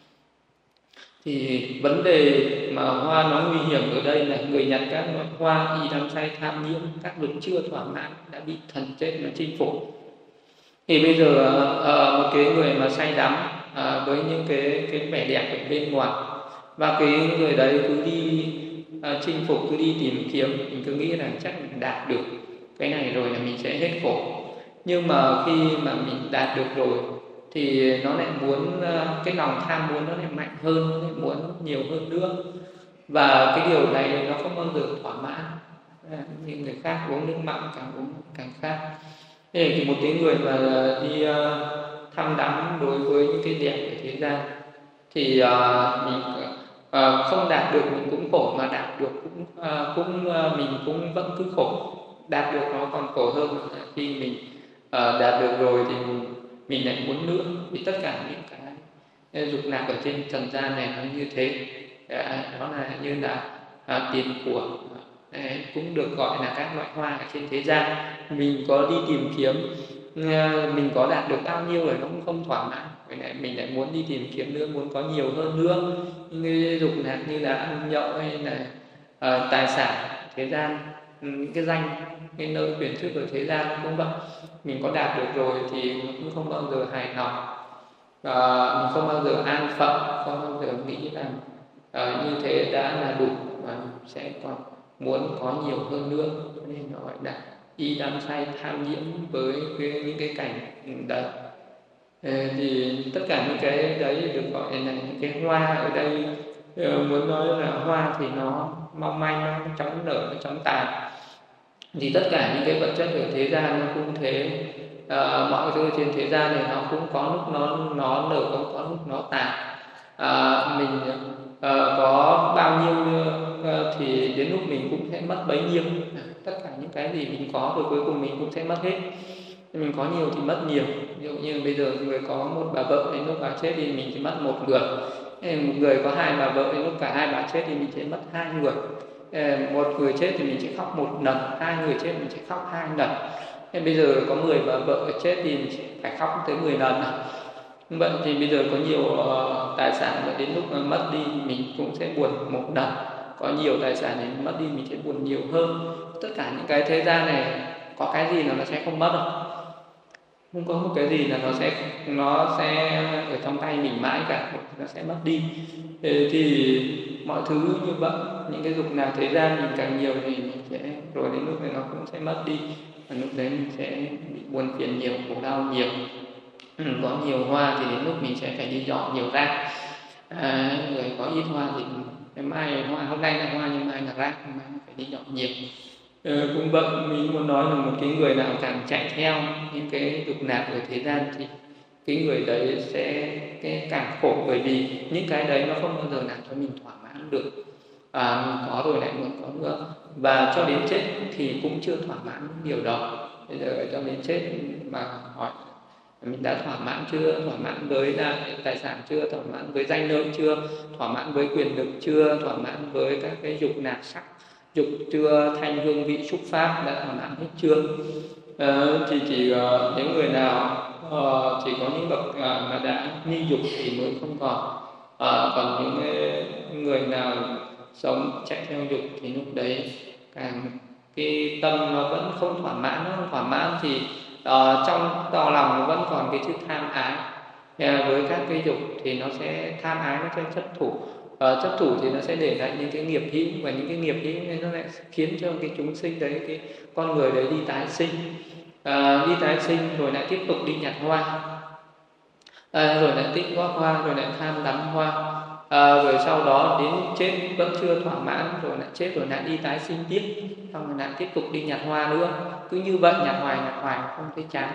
Thì vấn đề mà hoa nó nguy hiểm ở đây là người nhặt các loại hoa y đắm say tham nhiễm, các lực chưa thỏa mãn đã bị thần chết nó chinh phục. Thì bây giờ một cái người mà say đắm với những cái vẻ đẹp ở bên ngoài, và cái người đấy cứ đi chinh phục, cứ đi tìm kiếm, mình cứ nghĩ rằng chắc mình đạt được cái này rồi là mình sẽ hết khổ. Nhưng mà khi mà mình đạt được rồi thì nó lại muốn, cái lòng tham muốn nó lại mạnh hơn, nó lại muốn nhiều hơn nữa. Và cái điều này nó không bao giờ thỏa mãn. Như người khác uống nước mặn càng uống càng khát. Thế thì một cái người mà đi tham đắm đối với những cái đẹp của thế gian thì mình không đạt được mình cũng khổ, mà đạt được mình cũng vẫn cứ khổ. Đạt được nó còn khổ hơn. Khi mình đạt được rồi thì mình lại muốn nữa. Vì tất cả những cái dục lạc ở trên trần gian này nó như thế. Đó là như là tiền của, cũng được gọi là các loại hoa ở trên thế gian. Mình có đi tìm kiếm, mình có đạt được bao nhiêu rồi nó cũng không thỏa mãn, vậy lại mình lại muốn đi tìm kiếm nữa, muốn có nhiều hơn nữa. Những cái dục lạc như là ăn nhậu hay là tài sản thế gian, những cái danh, cái nơi quyền chức ở thế gian cũng vậy. Mình có đạt được rồi thì cũng không bao giờ hài lòng, mình không bao giờ an phận, không bao giờ nghĩ rằng như thế đã là đủ, và sẽ còn muốn có nhiều hơn nữa. Nên nó gọi là y đắm say tham nhiễm với những cái cảnh đấy. Thì tất cả những cái đấy được gọi là những cái hoa ở đây. Muốn nói là hoa thì nó mong manh, nó chóng nở, nó chóng tàn. Thì tất cả những cái vật chất ở thế gian nó cũng thế. Mọi thứ trên thế gian này nó cũng có lúc nó nở, cũng có lúc nó tàn. Mình có bao nhiêu thì đến lúc mình cũng sẽ mất bấy nhiêu. Tất cả những cái gì mình có rồi cuối cùng mình cũng sẽ mất hết. Mình có nhiều thì mất nhiều. Ví dụ như bây giờ người có một bà vợ, đến lúc bà chết thì mình chỉ mất một người. Một người có hai bà vợ, đến lúc cả hai bà chết thì mình sẽ mất hai người. Một người chết thì mình sẽ khóc một lần, hai người chết mình sẽ khóc hai lần. Bây giờ có 10 bà vợ chết thì mình sẽ phải khóc tới 10 lần. Vậy thì bây giờ có nhiều tài sản, và đến lúc mà mất đi mình cũng sẽ buồn một lần. Có nhiều tài sản thì mất đi mình sẽ buồn nhiều hơn. Tất cả những cái thế gian này có cái gì là nó sẽ không mất đâu. Không có một cái gì là nó sẽ ở trong tay mình mãi cả, nó sẽ mất đi. Thì mọi thứ như vậy, những cái dục lạc thế gian mình càng nhiều thì mình sẽ, rồi đến lúc này nó cũng sẽ mất đi. và lúc đấy mình sẽ bị buồn phiền nhiều, khổ đau nhiều. Có nhiều hoa thì đến lúc mình sẽ phải đi dọn nhiều rác. Người có ít hoa thì mai hoa, hôm nay là hoa nhưng mai là rác, mai phải đi dọn nhiều. Cũng vậy, mình muốn nói là một cái người nào càng chạy theo những cái dục lạc ở thế gian thì cái người đấy sẽ càng khổ, bởi vì những cái đấy nó không bao giờ làm cho mình thỏa mãn được. Mình có rồi lại muốn có nữa, và cho đến chết thì cũng chưa thỏa mãn điều đó. Bây giờ cho đến chết mà hỏi mình đã thỏa mãn chưa, thỏa mãn với tài sản chưa, thỏa mãn với danh lợi chưa, thỏa mãn với quyền lực chưa, thỏa mãn với các cái dục lạc sắc dục chưa, thanh hương vị xúc pháp đã thỏa mãn hết chưa. Thì chỉ những người nào chỉ có những bậc mà đã nghi dục thì mới không còn. Còn những người nào sống chạy theo dục thì lúc đấy càng cái tâm nó vẫn không thỏa mãn, nó không thỏa mãn thì trong lòng nó vẫn còn cái chữ tham ái. Với các cái dục thì nó sẽ tham ái, nó sẽ chấp thủ. Chấp thủ thì nó sẽ để lại những cái nghiệp hữu, và những cái nghiệp hữu này nó lại khiến cho cái chúng sinh đấy, cái con người đấy đi tái sinh. Đi tái sinh rồi lại tiếp tục đi nhặt hoa, rồi lại tích góp hoa, rồi lại tham đắm hoa, rồi sau đó đến chết vẫn chưa thỏa mãn, rồi lại chết rồi lại đi tái sinh tiếp, xong rồi lại tiếp tục đi nhặt hoa nữa. Cứ như vậy nhặt hoài không thấy chán.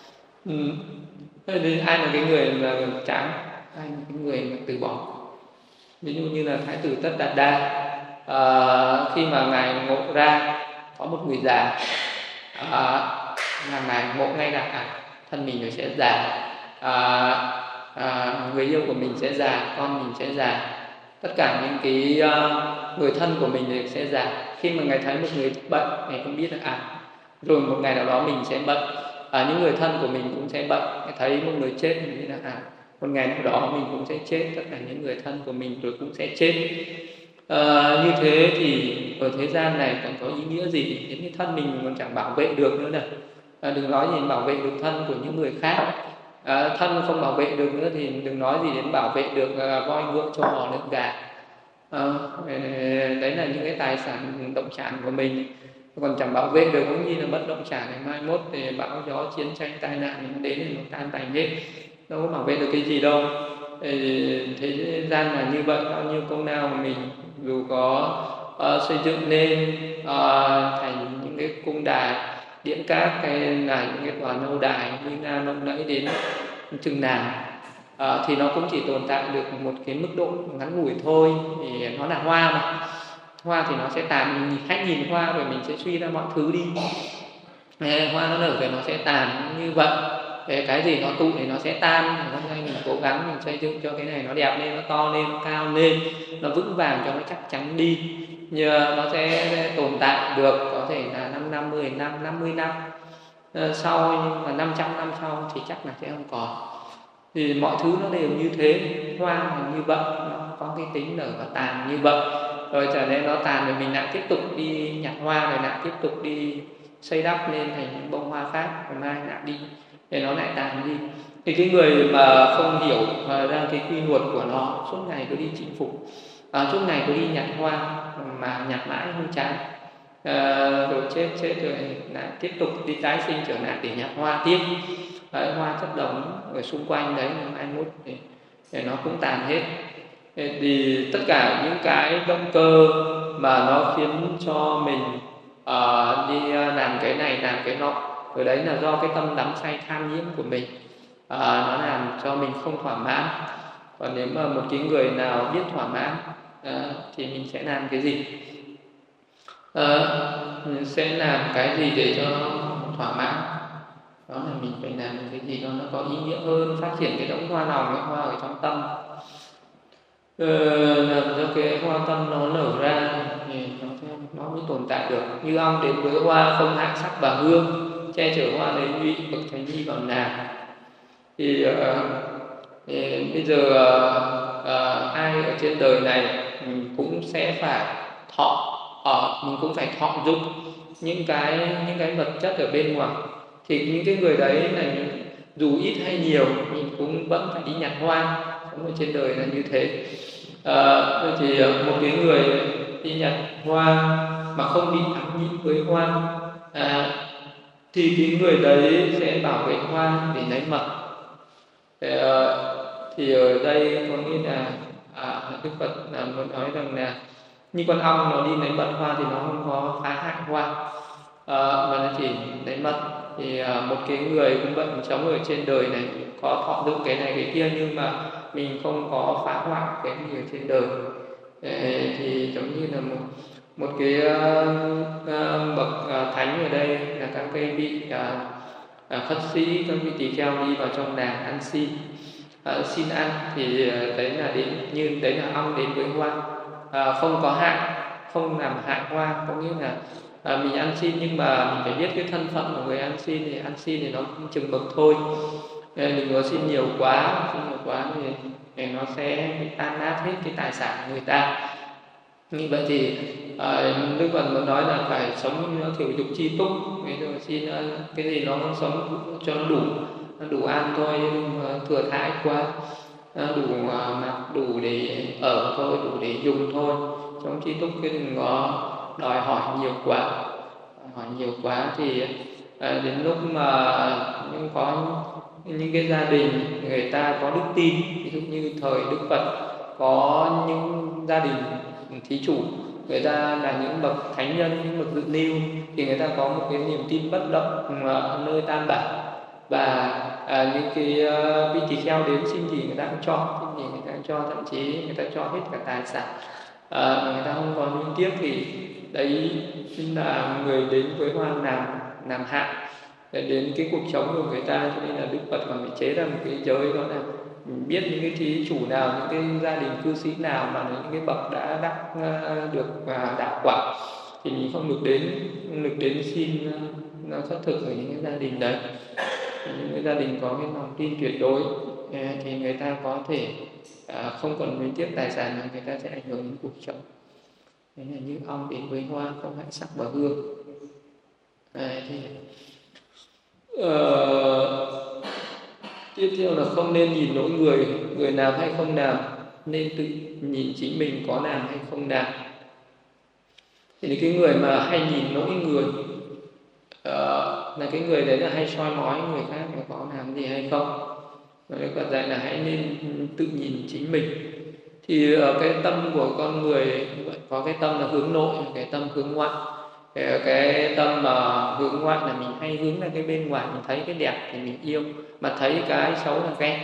Ai là cái người mà chán, ai là cái người mà từ bỏ. Ví dụ như là Thái tử Tất Đạt Đa, khi mà ngài ngộ ra có một người già, là ngài ngộ ngay là thân mình rồi sẽ già, người yêu của mình sẽ già, con mình sẽ già, tất cả những cái người thân của mình đều sẽ già. Khi mà ngài thấy một người bệnh, ngài không biết là rồi một ngày nào đó mình sẽ bệnh, những người thân của mình cũng sẽ bệnh. Ngài thấy một người chết, mình biết là một ngày nào đó mình cũng sẽ chết, tất cả những người thân của mình rồi cũng sẽ chết. Như thế thì ở thế gian này còn có ý nghĩa gì? Đến cái thân mình còn chẳng bảo vệ được nữa này. Đừng nói gì bảo vệ được thân của những người khác. Thân không bảo vệ được nữa thì đừng nói gì đến bảo vệ được voi ngựa trâu bò lợn gà. Đấy là những cái tài sản động sản của mình, còn chẳng bảo vệ được cũng như là bất động sản này, mai mốt thì bão gió chiến tranh tai nạn nó đến thì nó tan tành hết, đâu có bảo vệ được cái gì đâu. Thế gian là như vậy, bao nhiêu công lao của mình dù có xây dựng nên thành những cái cung đài điện cát, hay là những cái tòa lâu đài nguy nga lộng lẫy đến chừng nào, thì nó cũng chỉ tồn tại được một cái mức độ ngắn ngủi thôi. Thì nó là hoa mà, hoa thì nó sẽ tàn. Khách nhìn hoa rồi mình sẽ suy ra mọi thứ đi. Hoa nó nở rồi nó sẽ tàn như vậy. Cái gì nó tụ thì nó sẽ tan. Hôm nay mình cố gắng mình xây dựng cho cái này nó đẹp lên, nó to lên, nó cao lên, nó vững vàng cho nó chắc chắn đi. Nhưng nó sẽ tồn tại được có thể là 5 năm, 10 năm, 50 năm sau, nhưng mà 500 năm sau thì chắc là sẽ không còn. Thì mọi thứ nó đều như thế. Hoa là như vậy, nó có cái tính nở và tàn như vậy. Rồi trở nên nó tàn rồi mình lại tiếp tục đi nhặt hoa, rồi lại tiếp tục đi xây đắp lên thành những bông hoa khác, rồi mai lại đi để nó lại tàn đi. Thì cái người mà không hiểu ra cái quy luật của nó, suốt ngày cứ đi chinh phục, suốt ngày cứ đi nhặt hoa mà nhặt mãi không chán, rồi chết rồi lại tiếp tục đi tái sinh trở lại để nhặt hoa tiếp. Hoa chất đống ở xung quanh đấy, mai mốt thì nó cũng tàn hết. Thì tất cả những cái động cơ mà nó khiến cho mình đi làm cái này làm cái nọ, ở đấy là do cái tâm đắm say tham nhiễm của mình, nó làm cho mình không thỏa mãn. Còn nếu mà một cái người nào biết thỏa mãn thì mình sẽ làm cái gì? Sẽ làm cái gì để cho nó thỏa mãn? Đó là mình phải làm cái gì đó nó có ý nghĩa hơn, phát triển cái đống hoa lòng, cái hoa ở trong tâm, làm cho cái hoa tâm nó nở ra thì nó mới tồn tại được. Như ong đến với hoa không hạ sắc và hương, che chở hoa lấy nhụy, bậc thánh nhi vào nàng. Thì bây giờ ai ở trên đời này mình cũng sẽ phải mình cũng phải thọ dụng những cái vật chất ở bên ngoài. Thì những cái người đấy là dù ít hay nhiều mình cũng vẫn phải đi nhặt hoa. Sống ở trên đời là như thế. Thì một cái người đi nhặt hoa mà không bị ám nhiễm với hoa thì cái người đấy sẽ bảo vệ hoa để lấy mật. Thì ở đây có nghĩa là Đức Phật là muốn nói rằng là như con ong nó đi lấy mật hoa thì nó không có phá hại hoa, mà nó chỉ lấy mật. Thì một cái người cũng vẫn sống ở trên đời này, có thọ dụng cái này cái kia, nhưng mà mình không có phá hoại cái gì ở trên đời. Thì giống như là một cái bậc thánh ở đây là các cái vị Phật sĩ, các vị tỳ kheo đi vào trong làng ăn xin, xin ăn, thì đấy là đến như đấy là ong đến với hoa, không có hại, không làm hại hoa. Có nghĩa là mình ăn xin nhưng mà mình phải biết cái thân phận của người ăn xin, thì ăn xin thì nó cũng chừng mực thôi. Nên mình có xin nhiều quá thì nó sẽ bị tan nát hết cái tài sản của người ta. Như vậy thì Đức Phật muốn nói là phải sống nó thiểu dục chi túc, rồi xin cái gì nó sống cho nó đủ ăn thôi, nhưng mà thừa thãi quá, đủ mặc, đủ để ở thôi, đủ để dùng thôi. Sống chi túc, cái đừng có đòi hỏi nhiều quá thì đến lúc mà có những cái gia đình người ta có đức tin, ví dụ như thời Đức Phật có những gia đình thí chủ, người ta là những bậc thánh nhân, những bậc dự lưu, thì người ta có một cái niềm tin bất động ở nơi Tam Bảo, và những cái vị tỳ kheo đến xin gì người ta cũng cho, thậm chí người ta cho hết cả tài sản, người ta không còn liên tiếc. Thì đấy chính là người đến với hoa làm hại đến cái cuộc sống của người ta. Cho nên là Đức Phật còn phải chế ra một cái giới, đó là mình biết những cái thí chủ nào, những cái gia đình cư sĩ nào mà những cái bậc đã đắc được đạo quả, thì mình không được đến xin nó xác thực ở những cái gia đình đấy. Những cái gia đình có cái lòng tin tuyệt đối thì người ta có thể không còn liên tiếp tài sản, mà người ta sẽ ảnh hưởng đến cuộc sống. Đấy là như ong đến với hoa, không hại sắc và hương. Thì tiếp theo là không nên nhìn lỗi người làm hay không làm, nên tự nhìn chính mình có làm hay không làm. Thì cái người mà hay nhìn lỗi người là cái người đấy là hay soi mói người khác mà có làm gì hay không. Đức Phật dạy là hãy nên tự nhìn chính mình. Thì ở cái tâm của con người có cái tâm là hướng nội, cái tâm hướng ngoại. Cái tâm mà hướng ngoại là mình hay hướng ra cái bên ngoài, mình thấy cái đẹp thì mình yêu, mà thấy cái xấu là ghen.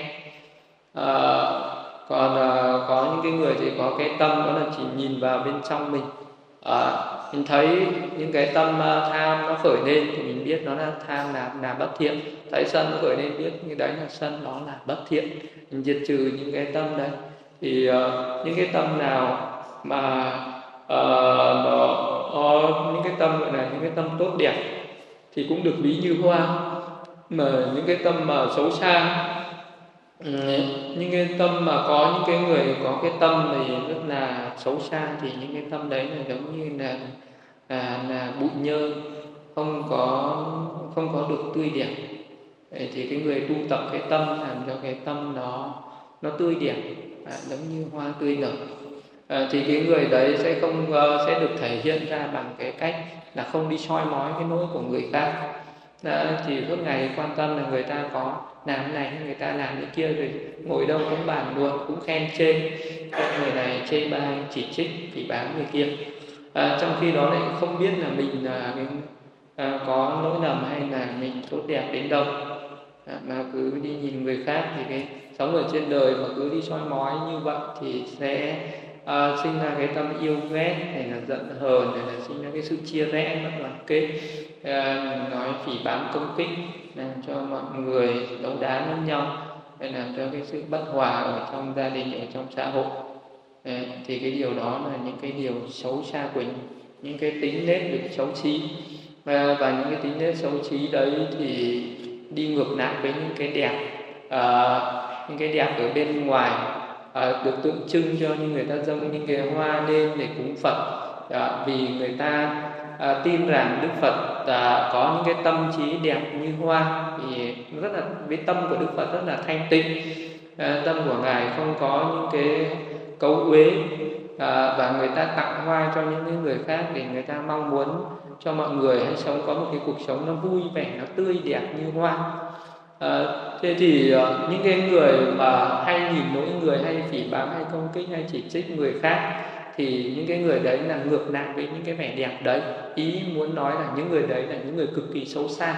Còn có những cái người thì có cái tâm đó là chỉ nhìn vào bên trong mình. Mình thấy những cái tâm tham nó khởi lên thì mình biết nó là tham, là bất thiện. Thấy sân nó khởi lên biết như đấy là sân, đó là bất thiện. Mình diệt trừ những cái tâm đấy. Thì những cái tâm nào mà những cái tâm gọi là những cái tâm tốt đẹp thì cũng được ví như hoa, mà những cái tâm mà xấu xa, những cái tâm mà có những cái người có cái tâm thì rất là xấu xa, thì những cái tâm đấy là giống như là bụi nhơ, không có được tươi đẹp. Thì cái người tu tập cái tâm làm cho cái tâm nó tươi đẹp, giống như hoa tươi nở. Thì cái người đấy sẽ được thể hiện ra bằng cái cách là không đi soi mói cái lỗi của người khác. Chỉ suốt ngày quan tâm là người ta có làm cái này, người ta làm cái kia, rồi ngồi đâu cũng bàn luận, cũng khen chê, người này chê bai, chỉ trích, phỉ báng người kia. Trong khi đó lại không biết là mình có lỗi lầm hay là mình tốt đẹp đến đâu, mà cứ đi nhìn người khác. Thì cái sống ở trên đời mà cứ đi soi mói như vậy thì sẽ sinh ra cái tâm yêu ghét, này là giận hờn, này là sinh ra cái sự chia rẽ, mất đoàn kết, nói phỉ báng công kích, làm cho mọi người đấu đá lẫn nhau, để làm cho cái sự bất hòa ở trong gia đình, ở trong xã hội. Thì cái điều đó là những cái điều xấu xa của những cái tính nết được xấu xí, và những cái tính nết xấu xí đấy thì đi ngược lại với những cái đẹp, những cái đẹp ở bên ngoài, được tượng trưng cho như người ta dâng những cái hoa lên để cúng Phật, vì người ta tin rằng Đức Phật có những cái tâm trí đẹp như hoa. Thì rất là với tâm của Đức Phật rất là thanh tịnh, tâm của ngài không có những cái cấu uế, và người ta tặng hoa cho những người khác để người ta mong muốn cho mọi người hãy sống có một cái cuộc sống nó vui vẻ, nó tươi đẹp như hoa. Thế thì những cái người mà hay nhìn nỗi người, hay phỉ báng, hay công kích, hay chỉ trích người khác, thì những cái người đấy là ngược lại với những cái vẻ đẹp đấy. Ý muốn nói là những người đấy là những người cực kỳ xấu xa.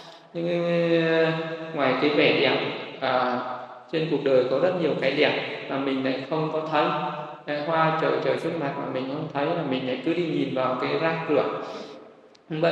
Ngoài cái vẻ đẹp, trên cuộc đời có rất nhiều cái đẹp mà mình lại không có thấy. Hoa trời trước mặt mà mình không thấy, là mình lại cứ đi nhìn vào cái rác rưởi. Vậy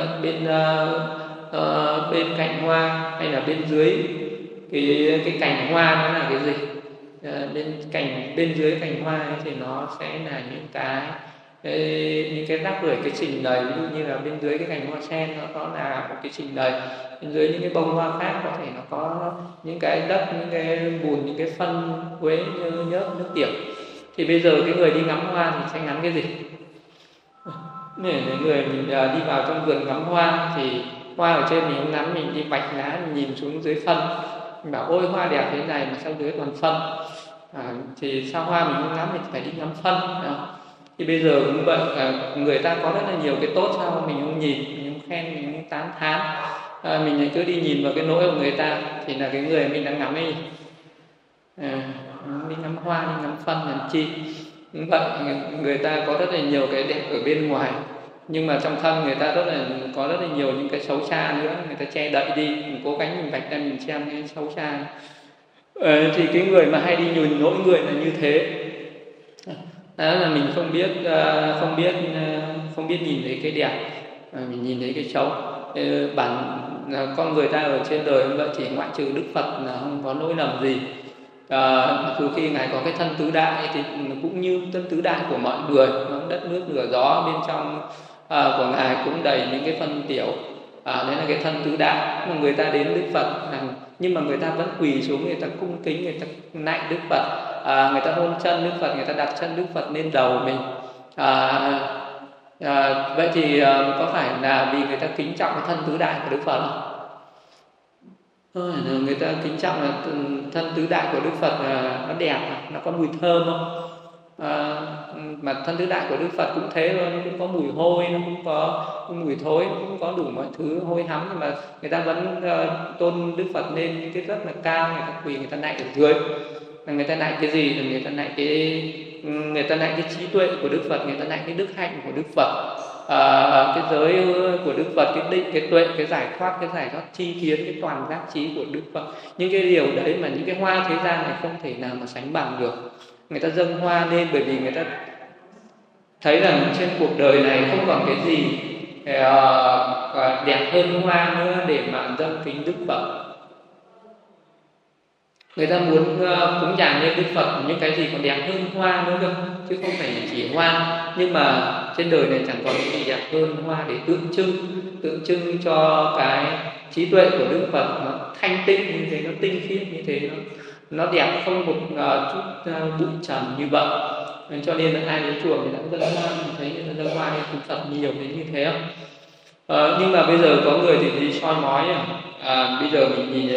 bên cạnh hoa hay là bên dưới cái cành hoa nó là cái gì? Bên dưới cành hoa ấy thì nó sẽ là những cái rác rưởi, cái trình đầy. Ví dụ như là bên dưới cái cành hoa sen nó có là một cái trình đầy, bên dưới những cái bông hoa khác có thể nó có những cái đất, những cái bùn, những cái phân quế, nhớp, nước tiểu. Thì bây giờ cái người đi ngắm hoa thì sẽ ngắm cái gì? Để người mình đi vào trong vườn ngắm hoa thì hoa ở trên mình không ngắm, mình đi vạch lá, mình nhìn xuống dưới phân, mình bảo ôi hoa đẹp thế này mà sao dưới toàn phân. Thì sao hoa mình không ngắm, mình phải đi ngắm phân. Thì bây giờ cũng vậy, người ta có rất là nhiều cái tốt, sao mình không nhìn, mình không khen, mình không tán thán, mình lại cứ đi nhìn vào cái lỗi của người ta, thì là cái người mình đang ngắm ấy. Đi ngắm hoa, đi ngắm phân làm chi? Cũng vậy, người ta có rất là nhiều cái đẹp ở bên ngoài, nhưng mà trong thân người ta có rất là nhiều những cái xấu xa nữa, người ta che đậy đi, mình cố gắng mình vạch ra mình xem cái xấu xa. Thì cái người mà hay đi nhìn nỗi người là như thế. Đó là mình không biết nhìn thấy cái đẹp, mình nhìn thấy cái xấu. Con người ta ở trên đời vậy, chỉ ngoại trừ Đức Phật là không có lỗi lầm gì. Từ khi Ngài có cái thân tứ đại thì cũng như thân tứ đại của mọi người, đất nước lửa gió bên trong của Ngài cũng đầy những cái phân tiểu. Đấy là cái thân tứ đại. Mà người ta đến Đức Phật nhưng mà người ta vẫn quỳ xuống, người ta cung kính, người ta nạy Đức Phật, người ta hôn chân Đức Phật, người ta đặt chân Đức Phật lên đầu mình. Vậy thì có phải là vì người ta kính trọng cái thân tứ đại của Đức Phật không? Người ta kính trọng là thân tứ đại của Đức Phật nó đẹp, nó có mùi thơm không? Mà thân tứ đại của Đức Phật cũng thế thôi, nó cũng có mùi hôi, nó cũng có mùi thối, nó cũng có đủ mọi thứ hôi hắm, nhưng mà người ta vẫn tôn Đức Phật lên cái rất là cao, người ta quỳ, người ta nạy ở dưới. Người ta nạy cái gì? Người ta nạy cái trí tuệ của Đức Phật, người ta nạy cái đức hạnh của Đức Phật, cái giới của Đức Phật, cái định, cái tuệ, cái giải thoát chi kiến, cái toàn giác trí của Đức Phật. Những cái điều đấy mà những cái hoa thế gian này không thể nào mà sánh bằng được. Người ta dâng hoa lên bởi vì người ta thấy rằng trên cuộc đời này không còn cái gì đẹp hơn hoa nữa để mà dâng kính Đức Phật. Người ta muốn cúng dường lên Đức Phật những cái gì còn đẹp hơn hoa nữa cơ, chứ không phải chỉ hoa. Nhưng mà trên đời này chẳng còn cái gì đẹp hơn hoa để tượng trưng cho cái trí tuệ của Đức Phật, nó thanh tịnh như thế, nó tinh khiết như thế, nó đẹp không một chút bụi trần như vậy. Cho nên là ai đến chùa thì đã dâng hoa, mình thấy dâng hoa lên Đức Phật nhiều đến như thế không? Nhưng mà bây giờ có người thì đi soi mói. Bây giờ mình nhìn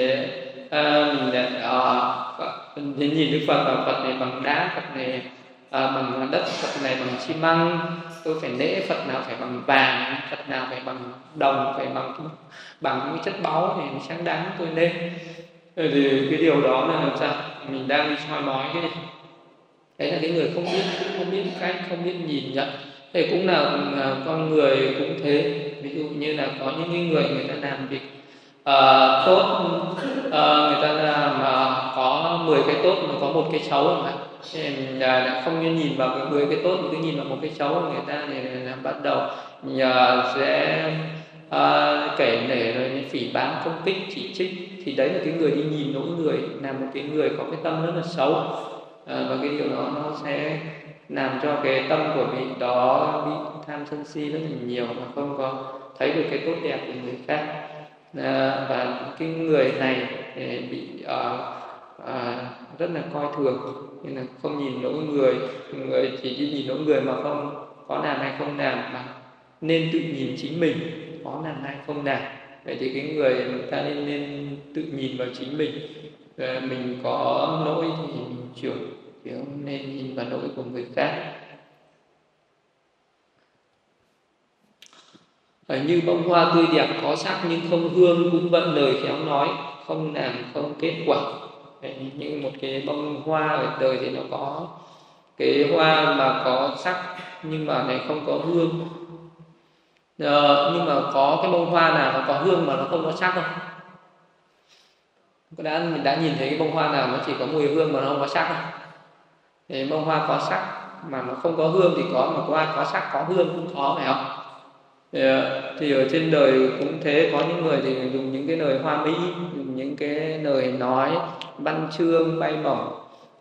mình nhìn Đức Phật, và Phật này bằng đá, Phật này bằng đất, Phật này bằng xi măng, tôi phải lễ Phật nào phải bằng vàng, Phật nào phải bằng đồng, phải bằng những chất báu để sáng đáng tôi lên. Thì cái điều đó là làm sao? Mình đang đi soi mói cái này. Đấy là cái người không biết cách, không biết nhìn nhận. Thế cũng là con người cũng thế. Ví dụ như là có những người ta làm việc tốt, người ta làm có 10 cái tốt mà có một cái xấu mà không nhìn vào cái 10 cái tốt mà cứ nhìn vào một cái xấu, người ta thì bắt đầu sẽ kể nể rồi phỉ báng, công kích, chỉ trích. Thì đấy là cái người đi nhìn nỗi người, là một cái người có cái tâm rất là xấu, và cái điều đó nó sẽ làm cho cái tâm của mình đó bị tham sân si rất là nhiều, và không có thấy được cái tốt đẹp của người khác. Và cái người này bị rất là coi thường, nên là không nhìn nỗi người chỉ đi nhìn nỗi người mà không có làm hay không làm, mà nên tự nhìn chính mình có làm hay không làm. Vậy thì cái người ta nên tự nhìn vào chính mình, mình có lỗi thì mình sửa, chứ không nên nhìn vào lỗi của người khác. Như bông hoa tươi đẹp có sắc nhưng không hương, cũng vậy lời khéo nói không làm không kết quả. Đấy, như một cái bông hoa ở đời thì nó có cái hoa mà có sắc nhưng mà này không có hương. Nhưng mà có cái bông hoa nào nó có hương mà nó không có sắc không? Mình đã nhìn thấy cái bông hoa nào nó chỉ có mùi hương mà nó không có sắc không? Thì bông hoa có sắc mà nó không có hương thì có, mà hoa có sắc có hương cũng có, phải không? Thì ở trên đời cũng thế, có những người thì dùng những cái lời hoa mỹ, dùng những cái lời nói văn chương bay bổng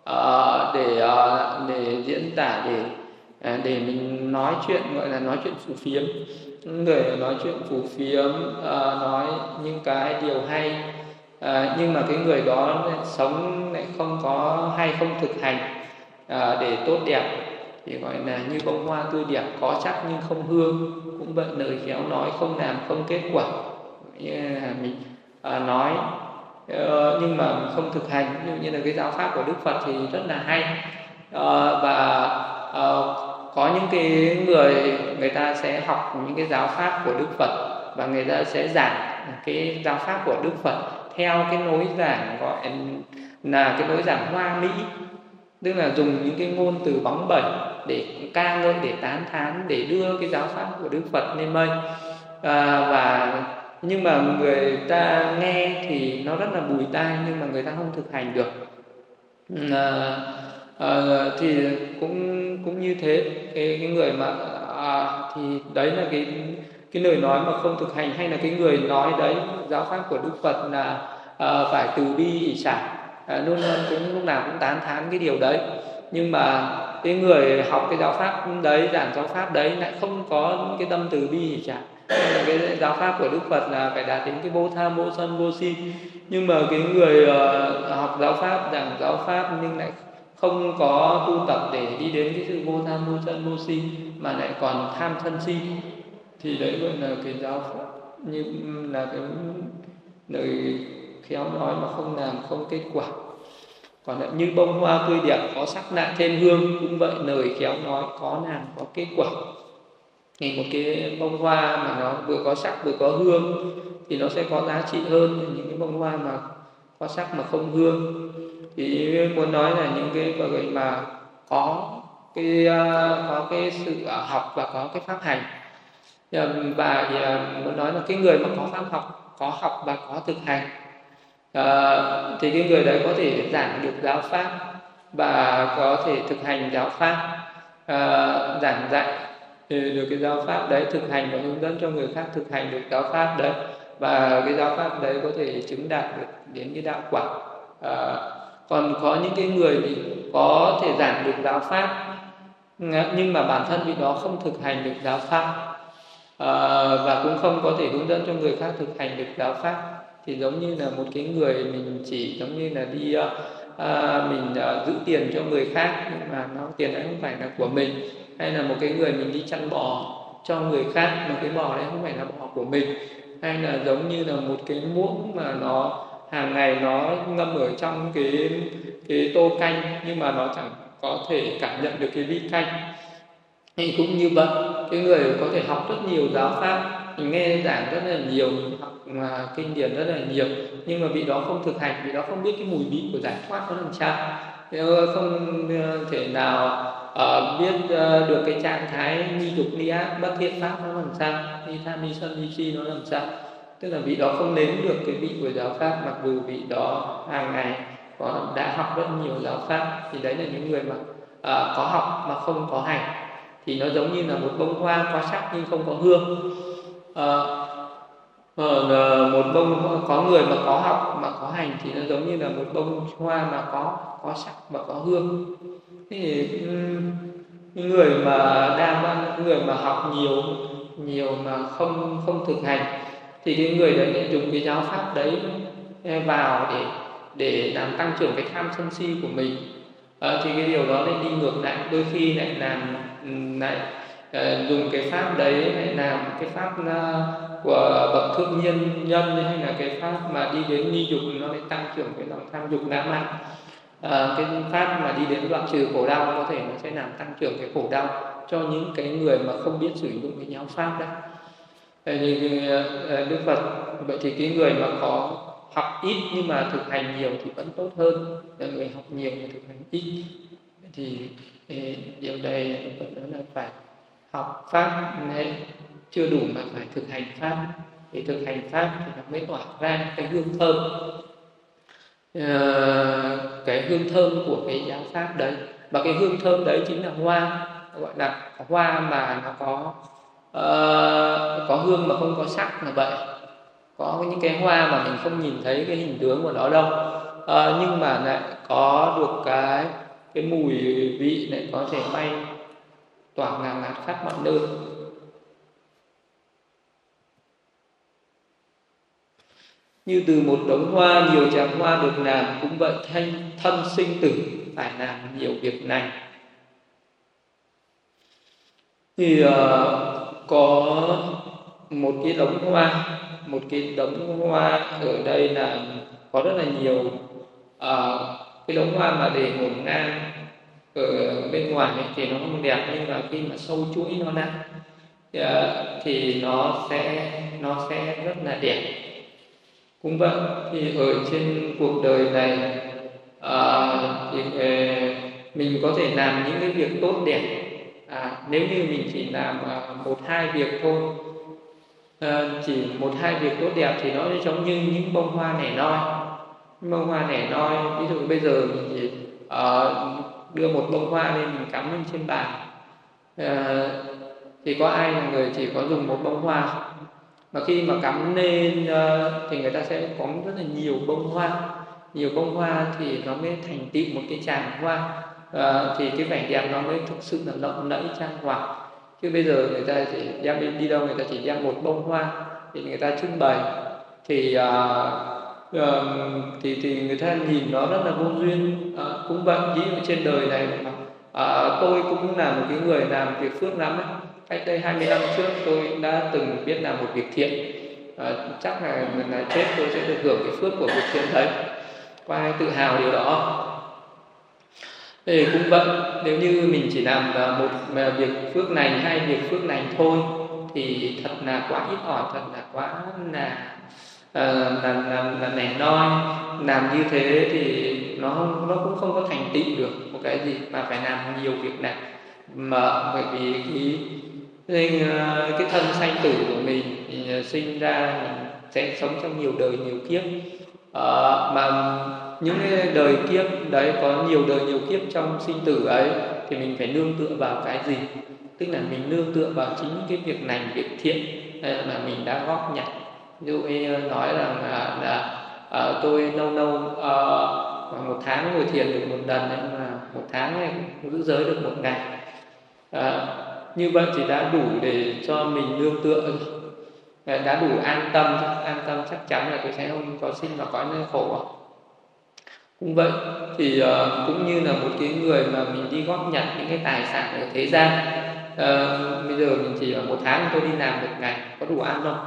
để diễn tả, để mình nói chuyện, gọi là nói chuyện phù phiếm. Những người nói chuyện phù phiếm, nói những cái điều hay, nhưng mà cái người đó sống lại không có hay, không thực hành để tốt đẹp, thì gọi là như bông hoa tươi đẹp có sắc nhưng không hương, cũng vậy lời khéo nói không làm không kết quả. Như là mình nói nhưng mà không thực hành. Ví dụ như là cái giáo pháp của Đức Phật thì rất là hay, và có những cái người ta sẽ học những cái giáo pháp của Đức Phật và người ta sẽ giảng cái giáo pháp của Đức Phật theo cái lối giảng gọi là cái lối giảng hoa mỹ, tức là dùng những cái ngôn từ bóng bẩy để ca ngợi, để tán thán, để đưa cái giáo pháp của Đức Phật lên mây. Nhưng mà người ta nghe thì nó rất là bùi tai, nhưng mà người ta không thực hành được. Thì cũng như thế, cái người mà thì đấy là cái lời nói mà không thực hành, hay là cái người nói đấy giáo pháp của Đức Phật là phải từ bi hỷ xả, luôn cũng lúc nào cũng tán thán cái điều đấy, nhưng mà cái người học cái giáo pháp đấy, giảng giáo pháp đấy lại không có cái tâm từ bi hỷ xả. Cái giáo pháp của Đức Phật là phải đạt đến cái vô tham, vô sân, vô si, nhưng mà cái người học giáo pháp, giảng giáo pháp nhưng lại không có tu tập để đi đến cái sự vô tham, vô sân, vô si, mà lại còn tham sân si, thì đấy gọi là cái giáo pháp như là cái lời khéo nói mà không làm không kết quả. Còn lại như bông hoa tươi đẹp có sắc lại thêm hương, cũng vậy lời khéo nói có làm có kết quả. Thì một cái bông hoa mà nó vừa có sắc vừa có hương thì nó sẽ có giá trị hơn những cái bông hoa mà có sắc mà không hương. Thì muốn nói là những cái người mà có cái sự học và có cái pháp hành, và muốn nói là cái người mà có pháp học, có học và có thực hành, thì cái người đấy có thể giảng được giáo pháp và có thể thực hành giáo pháp, giảng dạy được cái giáo pháp đấy, thực hành và hướng dẫn cho người khác thực hành được giáo pháp đấy, và cái giáo pháp đấy có thể chứng đạt được đến cái đạo quả. Còn có những cái người thì có thể giảng được giáo pháp nhưng mà bản thân vị đó không thực hành được giáo pháp, và cũng không có thể hướng dẫn cho người khác thực hành được giáo pháp, thì giống như là một cái người mình chỉ giống như là đi mình giữ tiền cho người khác, nhưng mà tiền đấy không phải là của mình, hay là một cái người mình đi chăn bò cho người khác mà cái bò đấy không phải là bò của mình, hay là giống như là một cái muỗng mà nó hàng ngày nó ngâm ở trong cái tô canh, nhưng mà nó chẳng có thể cảm nhận được cái vị canh. Thì cũng như vậy, cái người có thể học rất nhiều giáo pháp, mình nghe giảng rất là nhiều, học kinh điển rất là nhiều, nhưng mà vị đó không thực hành, vị đó không biết cái mùi vị của giải thoát nó làm sao, không thể nào biết được cái trạng thái ni dục ni ác bất thiện pháp nó làm sao, ni tham ni sân ni si nó làm sao. Tức là vị đó không nếm được cái vị của giáo pháp, mặc dù vị đó hàng ngày đã học rất nhiều giáo pháp. Thì đấy là những người mà có học mà không có hành, thì nó giống như là một bông hoa có sắc nhưng không có hương. Một bông, có người mà có học mà có hành thì nó giống như là một bông hoa mà có sắc và có hương. Thì những người mà người mà học nhiều mà không thực hành, thì cái người đấy lại dùng cái giáo pháp đấy vào để làm tăng trưởng cái tham sân si của mình. Thì cái điều đó lại đi ngược lại, đôi khi lại dùng cái pháp đấy lại làm cái pháp của bậc thượng nhân, hay là cái pháp mà đi đến ni dục, nó lại tăng trưởng cái lòng tham dục ngã mạn. Cái pháp mà đi đến đoạn trừ khổ đau có thể nó sẽ làm tăng trưởng cái khổ đau cho những cái người mà không biết sử dụng cái giáo pháp đấy. như Đức Phật. Vậy thì cái người mà có học ít nhưng mà thực hành nhiều thì vẫn tốt hơn là người học nhiều mà thực hành ít. Thì điều đây Đức Phật nói là phải học pháp chưa đủ mà phải thực hành pháp. Thì thực hành pháp thì nó mới tỏa ra cái hương thơm, cái hương thơm của cái giáo pháp đấy. Và cái hương thơm đấy chính là hoa, gọi là hoa mà nó có hương mà không có sắc là vậy. Có những cái hoa mà mình không nhìn thấy cái hình tướng của nó đâu, nhưng mà lại có được cái mùi vị lại có thể bay tỏa ngào ngạt khắp mọi nơi. Như từ một đống hoa nhiều tràng hoa được làm, cũng vậy thân sinh tử phải làm nhiều việc này. Thì có một cái đống hoa ở đây là có rất là nhiều cái đống hoa mà để ngổn ngang ở bên ngoài ấy, thì nó không đẹp, nhưng mà khi mà sâu chuỗi nó ra thì nó sẽ rất là đẹp. Cũng vậy, thì ở trên cuộc đời này thì mình có thể làm những cái việc tốt đẹp. Nếu như mình chỉ làm 1-2 việc thôi, chỉ 1-2 việc tốt đẹp thì nó giống như những bông hoa nẻ noi. Ví dụ bây giờ mình chỉ đưa một bông hoa lên mình cắm lên trên bàn, thì có ai là người chỉ có dùng một bông hoa, mà khi mà cắm lên thì người ta sẽ có rất là nhiều bông hoa thì nó mới thành tựu một cái tràng hoa, thì cái vẻ đẹp nó mới thực sự là lộng lẫy trang hoàng. Chứ bây giờ người ta chỉ đem đi đâu, người ta chỉ đem một bông hoa thì người ta trưng bày thì người ta nhìn nó rất là vô duyên. Cũng vậy, ví dụ trên đời này tôi cũng là một cái người làm việc phước lắm ấy. Cách đây 20 năm trước tôi đã từng biết làm một việc thiện, chắc là chết tôi sẽ được hưởng cái phước của việc thiện đấy, có ai tự hào điều đó. Thì cũng vậy, nếu như mình chỉ làm một việc phước lành, 2 việc phước lành thôi thì thật là quá ít ỏi, thật là quá là nẻ noi. Làm như thế thì nó cũng không có thành tựu được một cái gì, mà phải làm nhiều việc này. Mà bởi vì cái thân sanh tử của mình thì sinh ra mình sẽ sống trong nhiều đời nhiều kiếp, mà những cái đời kiếp đấy, có nhiều đời nhiều kiếp trong sinh tử ấy, thì mình phải nương tựa vào cái gì? Tức là mình nương tựa vào chính cái việc lành, việc thiện mà mình đã góp nhặt. Ví dụ như nói rằng là tôi lâu 1 tháng ngồi thiền được 1 lần, nhưng mà 1 tháng này giữ giới được 1 ngày. Như vậy thì đã đủ để cho mình nương tựa, đã đủ an tâm chắc chắn là tôi sẽ không có sinh vào cõi nơi khổ. Cũng vậy, thì cũng như là một cái người mà mình đi góp nhặt những cái tài sản ở thế gian, bây giờ mình chỉ ở 1 tháng tôi đi làm 1 ngày, có đủ ăn không?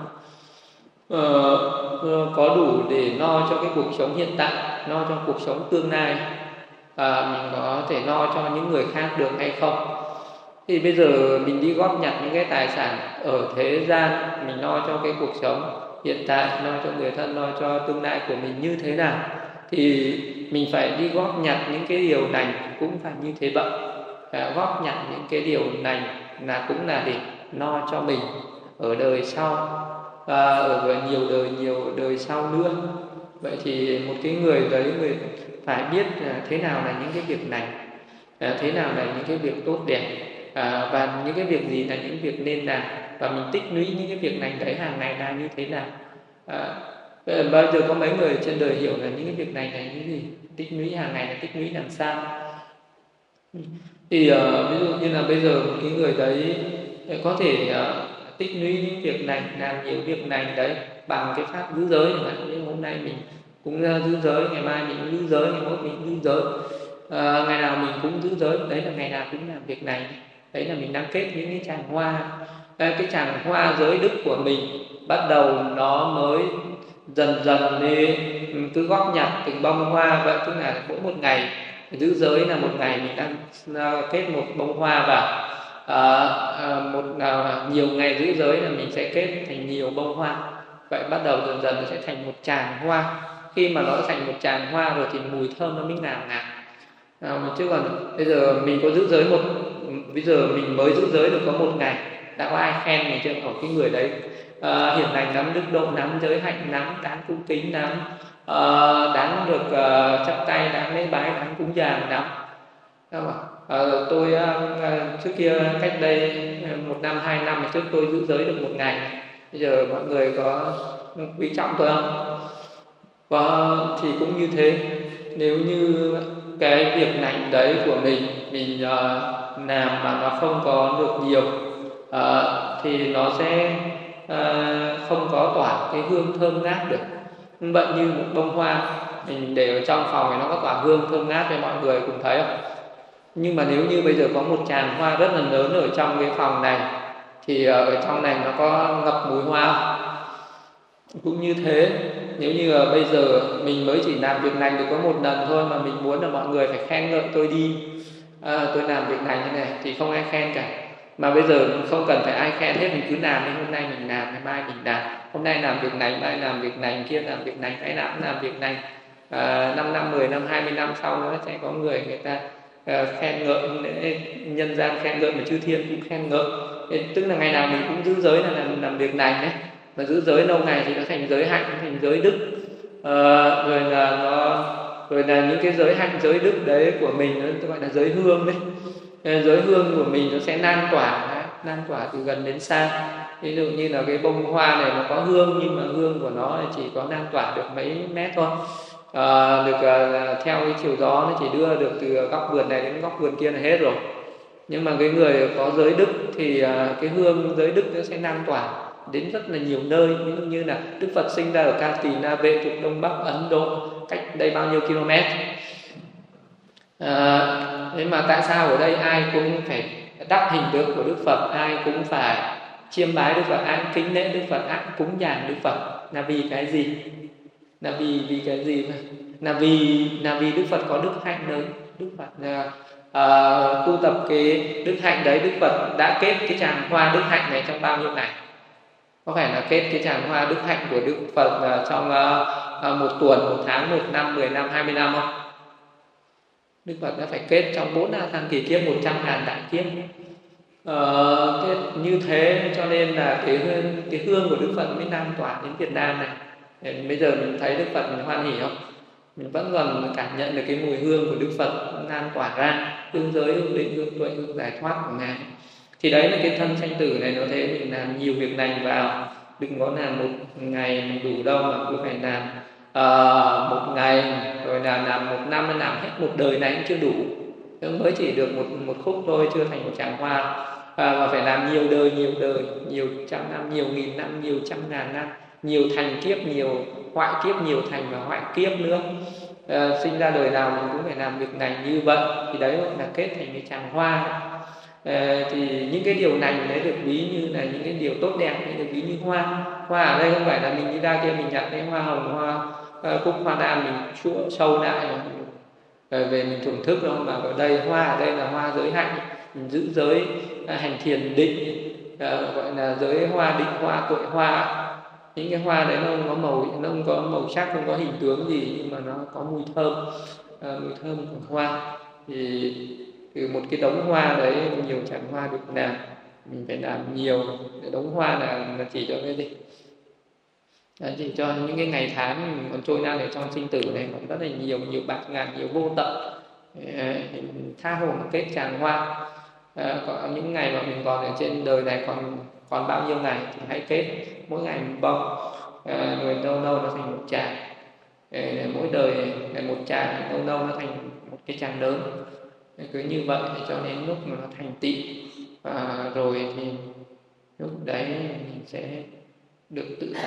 Có đủ để no cho cái cuộc sống hiện tại, no cho cuộc sống tương lai, mình có thể no cho những người khác được hay không? Thì bây giờ mình đi góp nhặt những cái tài sản ở thế gian, mình lo cho cái cuộc sống hiện tại, lo cho người thân, lo cho tương lai của mình như thế nào, thì mình phải đi góp nhặt những cái điều lành cũng phải như thế vậy. Góp nhặt những cái điều lành là cũng là để lo cho mình ở đời sau, ở nhiều đời sau nữa. Vậy thì một cái người đấy người phải biết thế nào là những cái việc lành, thế nào là những cái việc tốt đẹp, và những cái việc gì là những việc nên làm, và mình tích lũy những cái việc lành đấy hàng ngày là như thế nào. Bao giờ có mấy người trên đời hiểu là những cái việc này là những gì, tích lũy hàng ngày là tích lũy làm sao. Thì ví dụ như là bây giờ một cái người đấy có thể tích lũy những việc lành, làm nhiều việc lành đấy bằng cái pháp giữ giới. Như hôm nay mình cũng giữ giới, ngày mai mình cũng giữ giới, ngày mốt mình cũng giữ giới, ngày nào mình cũng giữ giới, đấy là ngày nào cũng làm việc này. Đấy là mình đang kết những cái tràng hoa. Cái tràng hoa giới đức của mình bắt đầu nó mới dần lên, cứ góp nhặt từng bông hoa vậy. Tức là mỗi 1 ngày giữ giới là 1 ngày mình đang kết 1 bông hoa vào, nhiều ngày giữ giới là mình sẽ kết thành nhiều bông hoa. Vậy bắt đầu dần dần nó sẽ thành một tràng hoa. Khi mà nó thành một tràng hoa rồi thì mùi thơm nó mới ngào ngạt. Chứ còn bây giờ mình có giữ giới bây giờ mình mới giữ giới được có một ngày, đã có ai khen mình chưa? Ở cái người đấy hiền lành lắm, đức độ lắm, giới hạnh lắm, đáng cung kính lắm, đáng được chắp tay, đáng lễ bái, đáng cúng dường lắm. Tôi trước kia cách đây 1 năm 2 năm trước tôi giữ giới được 1 ngày. Bây giờ mọi người có quý trọng tôi không? Thì cũng như thế. Nếu như cái việc lành đấy của mình làm mà nó không có được nhiều thì nó sẽ không có tỏa cái hương thơm ngát được. Vậy như một bông hoa mình để ở trong phòng thì nó có tỏa hương thơm ngát cho mọi người cùng thấy không? Nhưng mà nếu như bây giờ có một tràng hoa rất là lớn ở trong cái phòng này thì ở trong này nó có ngập mùi hoa không? Cũng như thế, nếu như bây giờ mình mới chỉ làm việc lành được có 1 lần thôi mà mình muốn là mọi người phải khen ngợi tôi đi, tôi làm việc lành như này thì không ai khen cả. Mà bây giờ không cần phải ai khen hết, mình cứ làm đi, hôm nay mình làm, ngày mai mình làm, hôm nay làm việc này, mai làm việc này, kia làm việc này, cái nào cũng làm việc này. 5 năm, 10 năm, 20 năm sau nữa sẽ có người ta khen ngợi, nhân gian khen ngợi mà chư thiên cũng khen ngợi. Tức là ngày nào mình cũng giữ giới là làm việc lành đấy. Mà giữ giới lâu ngày thì nó thành giới hạnh, nó thành giới đức. Rồi là những cái giới hạnh, giới đức đấy của mình nó gọi là giới hương đấy. Giới hương của mình nó sẽ lan tỏa từ gần đến xa. Ví dụ như là cái bông hoa này nó có hương, nhưng mà hương của nó chỉ có lan tỏa được mấy mét thôi. Theo cái chiều gió nó chỉ đưa được từ góc vườn này đến góc vườn kia là hết rồi. Nhưng mà cái người có giới đức thì cái hương giới đức nó sẽ lan tỏa đến rất là nhiều nơi. Ví dụ như là Đức Phật sinh ra ở Ca Tỳ Na Vệ thuộc Đông Bắc Ấn Độ, cách đây bao nhiêu km. Thế mà tại sao ở đây ai cũng phải đắp hình tượng của Đức Phật, ai cũng phải chiêm bái Đức Phật, ai cũng kính lễ Đức Phật, ai cũng cúng dường Đức Phật? Là vì cái gì? Là vì cái gì mà? Là vì Đức Phật có đức hạnh đấy. Đức Phật tu tập cái đức hạnh đấy. Đức Phật đã kết cái tràng hoa đức hạnh này trong bao nhiêu ngày? Có phải là kết cái tràng hoa đức hạnh của Đức Phật trong 1 tuần, 1 tháng, 1 năm, 10 năm, 20 năm không? Đức Phật đã phải kết trong 4 A Tăng kỳ kiếp, 100.000 đại kiếp. Kết như thế cho nên là cái hương của Đức Phật mới lan tỏa đến Việt Nam này. Bây giờ mình thấy Đức Phật mình hoan hỉ không? Mình vẫn còn cảm nhận được cái mùi hương của Đức Phật lan tỏa ra, hương giới, hương định, hương tuệ, hương giải thoát của Ngài. Thì đấy là cái thân sanh tử này, nó thế mình làm nhiều việc lành vào, đừng có làm 1 ngày mình đủ đâu, mà cứ phải làm 1 ngày, rồi là làm 1 năm, làm hết 1 đời này cũng chưa đủ. Mới chỉ được một khúc thôi, chưa thành một tràng hoa. Mà phải làm nhiều đời, nhiều trăm năm, nhiều nghìn năm, nhiều trăm ngàn năm, nhiều thành kiếp, nhiều hoại kiếp, nhiều thành và hoại kiếp nữa. Sinh ra đời nào mình cũng phải làm việc này như vậy. Thì đấy là kết thành cái tràng hoa. Thì những cái điều này đấy được ví như là những cái điều tốt đẹp, được ví như hoa. Hoa ở đây không phải là mình đi ra kia mình nhặt cái hoa hồng, hoa cúc, hoa đào mình chua sâu lại về mình thưởng thức đâu, mà ở đây hoa ở đây là hoa giới hạnh, mình giữ giới hành thiền định, gọi là giới hoa định, hoa tuệ hoa. Những cái hoa đấy nó không có màu, nó không có màu sắc, không có hình tướng gì, nhưng mà nó có mùi thơm, mùi thơm của hoa. Thì từ một cái đống hoa đấy nhiều tràng hoa được làm, mình phải làm nhiều. Đống hoa là chỉ cho cái gì? Chỉ cho những cái ngày tháng mình còn trôi ngang ở trong sinh tử này còn rất là nhiều bạt ngàn, nhiều vô tận. Tha hồ một kết tràng hoa. Có những ngày mà mình còn ở trên đời này còn bao nhiêu ngày thì hãy kết mỗi ngày một bông, rồi lâu nó thành một tràng. Mỗi đời là một tràng, lâu nó thành một cái tràng lớn. Cứ như vậy cho đến lúc mà nó thành tựu rồi thì lúc đấy mình sẽ được tự tại.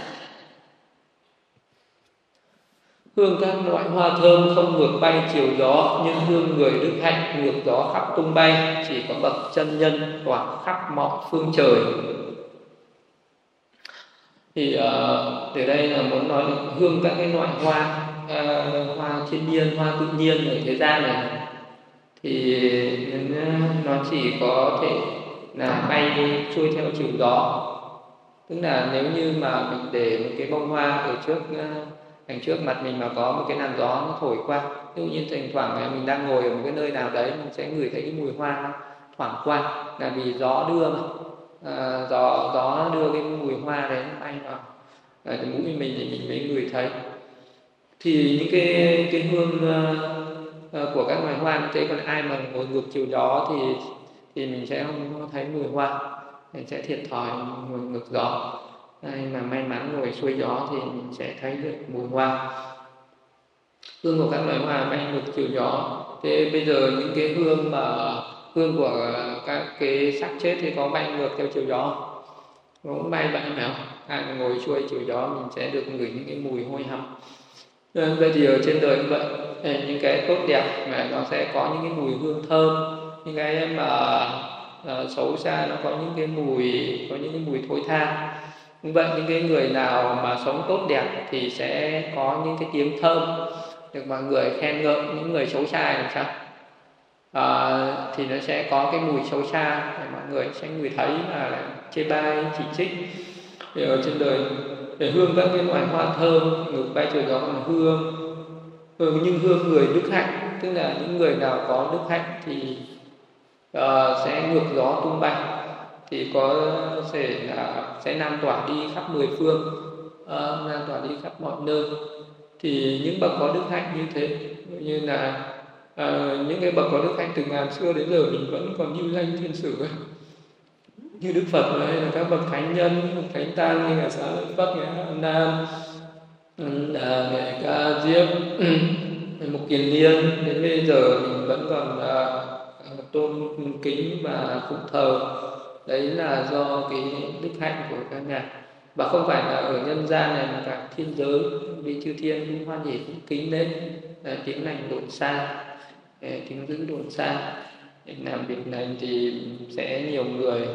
Hương các loại hoa thơm không ngược bay chiều gió, nhưng hương người đức hạnh ngược gió khắp tung bay, chỉ có bậc chân nhân tỏa khắp mọi phương trời. Thì từ đây là muốn nói là hương các cái loại hoa, hoa thiên nhiên, hoa tự nhiên ở thế gian này, thì nó chỉ có thể là bay xuôi theo chiều gió. Tức là nếu như mà mình để một cái bông hoa ở đằng trước mặt mình mà có một cái làn gió nó thổi qua, ví dụ như thỉnh thoảng mình đang ngồi ở một cái nơi nào đấy, mình sẽ ngửi thấy cái mùi hoa thoảng qua, là vì gió đưa mà. Gió đưa cái mùi hoa đấy nó bay vào cái mũi mình thì mình mới ngửi thấy. Thì những cái hương của các loài hoa như thế, còn ai mà ngồi ngược chiều gió thì mình sẽ không thấy mùi hoa, mình sẽ thiệt thòi ngồi ngược gió. Ai mà may mắn ngồi xuôi gió thì mình sẽ thấy được mùi hoa. Hương của các loài hoa bay ngược chiều gió. Thế bây giờ những cái hương của các cái xác chết thì có bay ngược theo chiều gió, cũng bay vậy phải không? Ai mà ngồi xuôi chiều gió mình sẽ được ngửi những cái mùi hôi hăm. Vậy thì ở trên đời như vậy, những cái tốt đẹp mà nó sẽ có những cái mùi hương thơm, những cái mà xấu xa nó có những cái mùi thối tha. Như vậy những cái người nào mà sống tốt đẹp thì sẽ có những cái tiếng thơm được mọi người khen ngợi. Những người xấu xa làm sao? Thì nó sẽ có cái mùi xấu xa để mọi người sẽ ngửi thấy là chê bai chỉ trích. Thì ở trên đời để hương các cái loài hoa thơm ngược bay chiều gió còn nhưng hương người đức hạnh, tức là những người nào có đức hạnh thì sẽ ngược gió tung bay, thì có thể là sẽ lan tỏa đi khắp mười phương, lan tỏa đi khắp mọi nơi. Thì những bậc có đức hạnh như thế, như là những cái bậc có đức hạnh từ ngàn xưa đến giờ mình vẫn còn lưu danh thiên sử ấy. Như Đức Phật hay là các bậc thánh nhân, thánh tăng như là Xá Lợi Phất, Nam, Nghệ Ca Diếp, Mục Kiền Liên, đến bây giờ mình vẫn còn tôn kính và phụng thờ. Đấy là do cái đức hạnh của các ngài, và không phải là ở nhân gian này mà cả thiên giới, vì chư thiên cũng hoan hỉ cũng kính đến tiếng lành đồn xa, tiếng dữ đồn xa. Để làm việc này thì sẽ nhiều người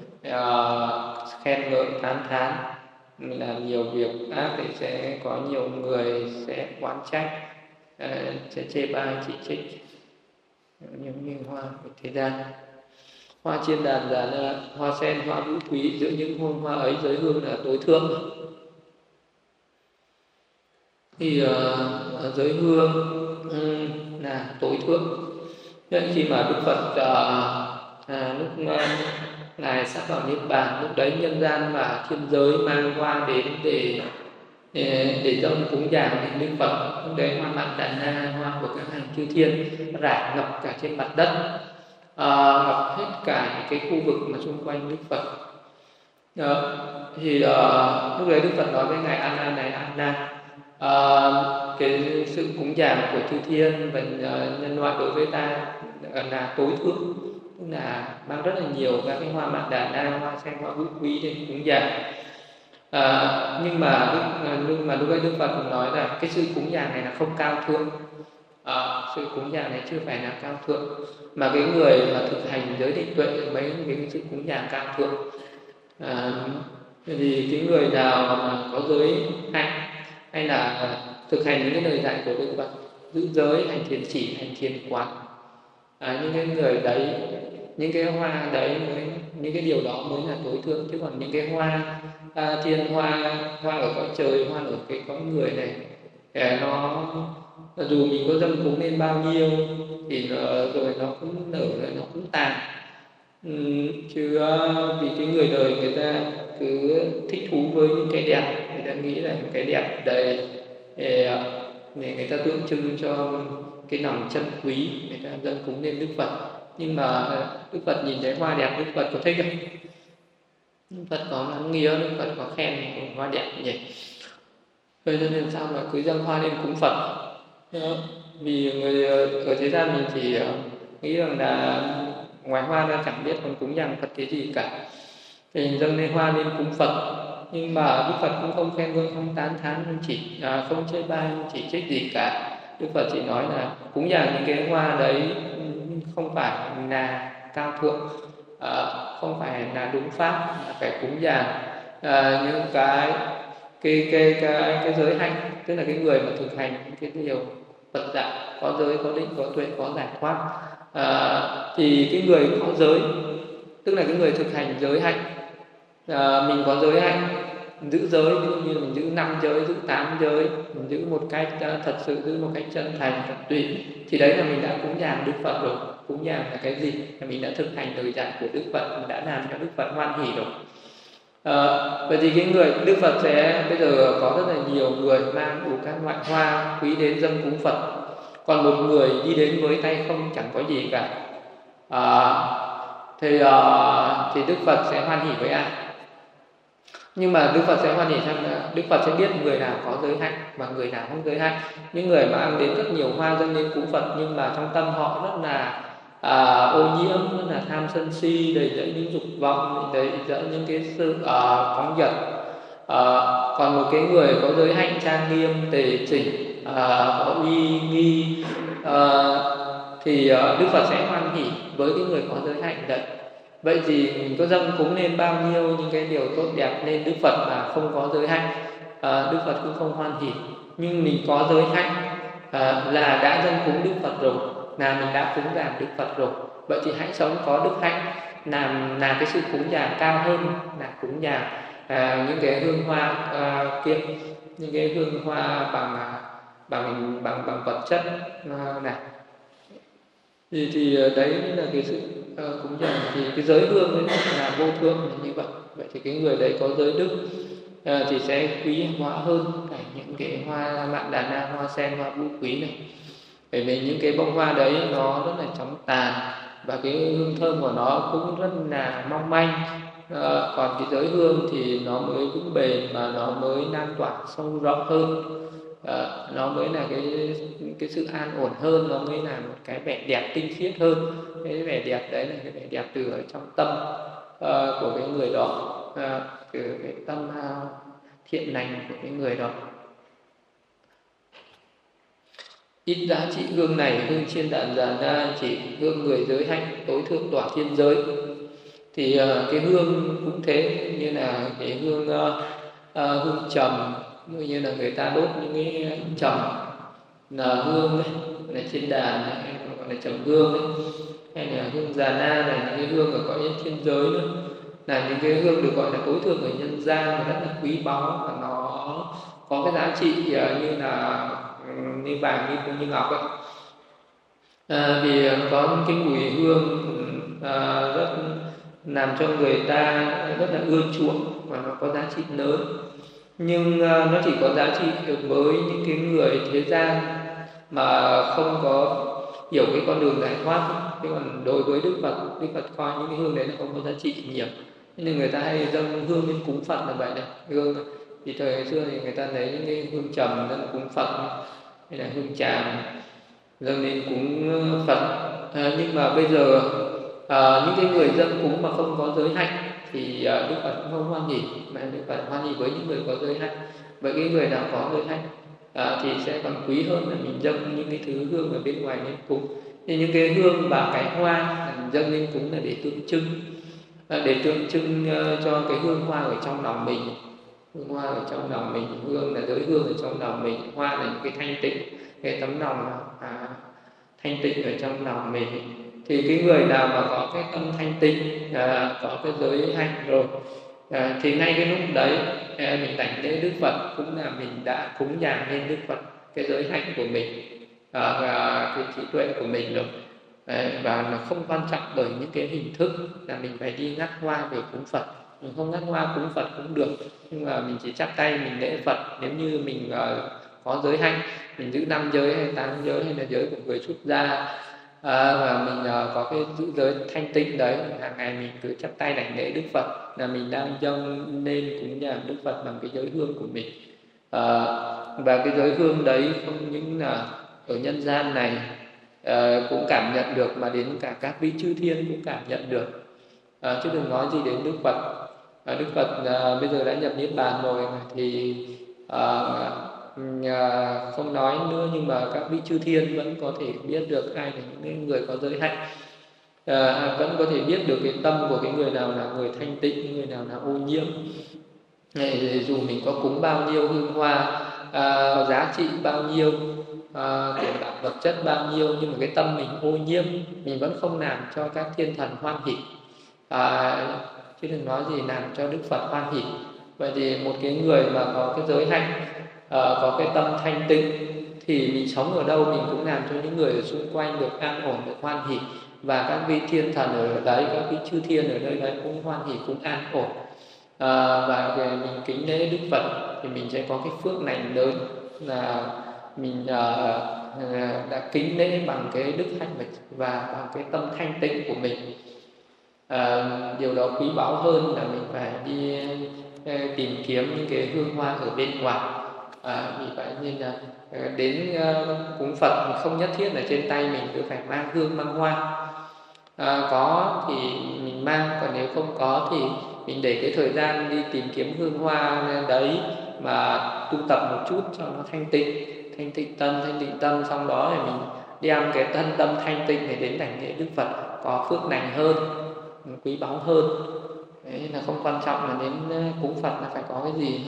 khen ngợi tán thán, làm nhiều việc ác thì sẽ có nhiều người sẽ oán trách, sẽ chê bai chỉ trích, như hoa của thế gian. Hoa chiên đàn giả là hoa sen, hoa vũ quý, giữa những hương hoa ấy giới hương là tối thượng. Thì giới hương là tối thượng. Nên khi mà Đức Phật lúc ngài sắp vào niết bàn, lúc đấy nhân gian và thiên giới mang hoa đến để dâng cúng dường đến Đức Phật. Lúc đấy hoa mạn đà na, hoa của các hàng chư thiên rải ngập cả trên mặt đất, ngập hết cả những cái khu vực mà xung quanh Đức Phật. Thì lúc đấy Đức Phật nói với ngài Anna này, Anna, cái sự cúng dường của chư thiên và nhân loại đối với ta là tối thượng, tức là mang rất là nhiều các cái hoa mạn đà na, hoa sen, hoa vũ quý để cúng dường. Nhưng mà lúc ấy Đức Phật nói là cái sự cúng dường này là không cao thượng. Sự cúng dường này chưa phải là cao thượng, mà cái người mà thực hành giới định tuệ mấy cái sự cúng dường cao thượng. Thì cái người nào mà có giới hạnh hay là thực hành những cái lời dạy của Đức Phật, giữ giới, hành thiền chỉ, hành thiền quán, những cái người đấy, những cái hoa đấy mới, những cái điều đó mới là tối thượng. Chứ còn những cái hoa thiên hoa ở cõi trời, hoa ở cái con người này, nó dù mình có dâng cúng lên bao nhiêu thì rồi nó cũng nở, rồi nó cũng tàn. Chứ vì cái người đời người ta cứ thích thú với những cái đẹp, người ta nghĩ là cái đẹp đầy để người ta tượng trưng cho cái lòng chân quý, người ta dâng cúng lên Đức Phật. Nhưng mà Đức Phật nhìn thấy hoa đẹp, Đức Phật có thích không? Đức Phật có lắng nghe, Đức Phật có khen hoa đẹp nhỉ? Vậy nên sao mà cứ dâng hoa lên cúng Phật? Vì người ở thế gian mình chỉ nghĩ rằng là ngoài hoa ra chẳng biết còn cúng dường Phật cái gì cả, thì dâng lên hoa lên cúng Phật. Nhưng mà Đức Phật cũng không khen ngợi, không tán thán, không chê bai, không chỉ trích gì cả. Đức Phật chỉ nói là cúng dường những cái hoa đấy không phải là cao thượng, không phải là đúng pháp, mà phải cúng dường những cái giới hạnh, tức là cái người mà thực hành những cái điều Phật dạy, có giới, có định, có tuệ, có giải thoát. Thì cái người có giới tức là cái người thực hành giới hạnh. Mình có giới hạnh, giữ giới, ví dụ như là mình giữ 5 giới, giữ 8 giới, mình giữ một cách thật sự, giữ một cách chân thành, tận tụy, thì đấy là mình đã cúng dường Đức Phật rồi. Cúng dường là cái gì? Là mình đã thực hành lời dạy của Đức Phật, mình đã làm cho Đức Phật hoan hỉ rồi. Vậy thì cái người Đức Phật sẽ bây giờ có rất là nhiều người mang đủ các loại hoa quý đến dâng cúng Phật, còn một người đi đến với tay không chẳng có gì cả, thì Đức Phật sẽ hoan hỉ với ai? Nhưng mà Đức Phật sẽ hoan hỉ rằng Đức Phật sẽ biết người nào có giới hạnh và người nào không giới hạnh. Những người mà mang đến rất nhiều hoa dâng lên cúng Phật nhưng mà trong tâm họ rất là ô nhiễm, rất là tham sân si, đầy dẫy những dục vọng, đầy dẫy những cái sự phóng dật. Còn một cái người có giới hạnh trang nghiêm, tề chỉnh, có uy nghi, thì Đức Phật sẽ hoan hỉ với cái người có giới hạnh đấy. Vậy thì mình có dâng cúng lên bao nhiêu những cái điều tốt đẹp lên Đức Phật mà không có giới hạnh, Đức Phật cũng không hoan hỉ. Nhưng mình có giới hạnh là đã dâng cúng Đức Phật rồi, là mình đã cúng dường Đức Phật rồi. Vậy thì hãy sống có đức hạnh, làm cái sự cúng dường cao hơn là cúng dường những cái hương hoa kia, những cái hương hoa bằng vật chất này. Thì đấy là cái sự cúng dường. Thì cái giới hương ấy là vô thượng là như vậy. Vậy thì cái người đấy có giới đức thì sẽ quý hóa hơn cả những cái hoa mạn đà na, hoa sen, hoa vũ quý này. Bởi vì những cái bông hoa đấy nó rất là chóng tàn và cái hương thơm của nó cũng rất là mong manh. Còn cái giới hương thì nó mới vững bền mà nó mới lan tỏa sâu rộng hơn. Nó mới là cái sự an ổn hơn, nó mới là một cái vẻ đẹp tinh khiết hơn. Cái vẻ đẹp đấy là cái vẻ đẹp từ ở trong tâm của cái người đó, từ cái tâm thiện lành của cái người đó. Ít giá trị hương này, hương chiên đàn già na, chỉ hương người giới hạnh tối thượng tỏa thiên giới. Thì cái hương cũng thế, như là cái hương trầm, như là người ta đốt những cái trầm là hương ấy, là trên đàn này, gọi là trầm hương ấy, hay là hương già na này, những cái hương ở cõi thiên giới nữa, là những cái hương được gọi là tối thượng ở nhân gian và rất là quý báu, và nó có cái giá trị như là như vàng, như ngọc ấy. Vì có những cái mùi hương rất làm cho người ta rất là ưa chuộng và nó có giá trị lớn. Nhưng nó chỉ có giá trị được với những cái người thế gian mà không có hiểu cái con đường giải thoát. Thế còn đối với Đức Phật coi những cái hương đấy là không có giá trị nhiều, nên người ta hay dâng hương lên cúng Phật là vậy này. Hương thì thời xưa thì người ta lấy những cái hương trầm dâng cúng Phật, hay là hương tràm dâng lên cúng Phật. Nhưng mà bây giờ những cái người dâng cúng mà không có giới hạnh thì Đức Phật cũng không hoan hỉ, mà Đức Phật hoan hỉ với những người có giới hạnh. Vậy cái người nào có giới hạnh thì sẽ còn quý hơn là mình dâng những cái thứ hương ở bên ngoài lên cúng. Thì những cái hương và cái hoa mình dâng lên cúng là để tượng trưng cho cái hương hoa ở trong lòng mình. Hương hoa ở trong lòng mình, hương là giới hương ở trong lòng mình, hoa là những cái thanh tịnh, cái tấm lòng thanh tịnh ở trong lòng mình. Thì cái người nào mà có cái tâm thanh tịnh, có cái giới hạnh rồi, thì ngay cái lúc đấy mình đảnh lễ Đức Phật cũng là mình đã cúng dường lên Đức Phật cái giới hạnh của mình và cái trí tuệ của mình rồi. Và nó không quan trọng bởi những cái hình thức là mình phải đi ngắt hoa để cúng Phật. Mình không ngắt hoa cúng Phật cũng được, nhưng mà mình chỉ chắp tay mình lễ Phật. Nếu như mình có giới hạnh, mình giữ 5 giới hay 8 giới hay là giới của người xuất gia, và mình có cái giữ giới thanh tịnh đấy, hàng ngày mình cứ chắp tay đảnh lễ Đức Phật là mình đang dâng lên cúng dường Đức Phật bằng cái giới hương của mình. Và cái giới hương đấy không những là ở nhân gian này cũng cảm nhận được, mà đến cả các vị chư thiên cũng cảm nhận được, chứ đừng nói gì đến Đức Phật. Đức Phật bây giờ đã nhập niết bàn rồi thì không nói nữa, nhưng mà các vị chư thiên vẫn có thể biết được ai là những người có giới hạnh, vẫn có thể biết được cái tâm của cái người nào là người thanh tịnh, người nào là ô nhiễm. Dù mình có cúng bao nhiêu hương hoa, giá trị bao nhiêu, tiền bạc vật chất bao nhiêu, nhưng mà cái tâm mình ô nhiễm, mình vẫn không làm cho các thiên thần hoan hỉ. chứ đừng nói gì làm cho Đức Phật hoan hỉ. Vậy thì một cái người mà có cái giới hạnh, có cái tâm thanh tịnh, thì mình sống ở đâu mình cũng làm cho những người ở xung quanh được an ổn, được hoan hỉ, và các vị thiên thần ở đấy, các vị chư thiên ở nơi đấy cũng hoan hỉ, cũng an ổn. Và mình kính lễ Đức Phật thì mình sẽ có cái phước lành lớn, là mình đã kính lễ bằng cái đức hạnh và bằng cái tâm thanh tịnh của mình. Điều đó quý báu hơn là mình phải đi tìm kiếm những cái hương hoa ở bên ngoài. Vì vậy nên là đến cúng Phật không nhất thiết là trên tay mình cứ phải mang hương mang hoa. Có thì mình mang, còn nếu không có thì mình để cái thời gian đi tìm kiếm hương hoa đấy mà tu tập một chút cho nó thanh tịnh tâm, xong đó thì mình đem cái thân tâm thanh tịnh để đến đảnh lễ Đức Phật, có phước lành hơn, quý báu hơn. Đấy là không quan trọng là đến cúng Phật là phải có cái gì.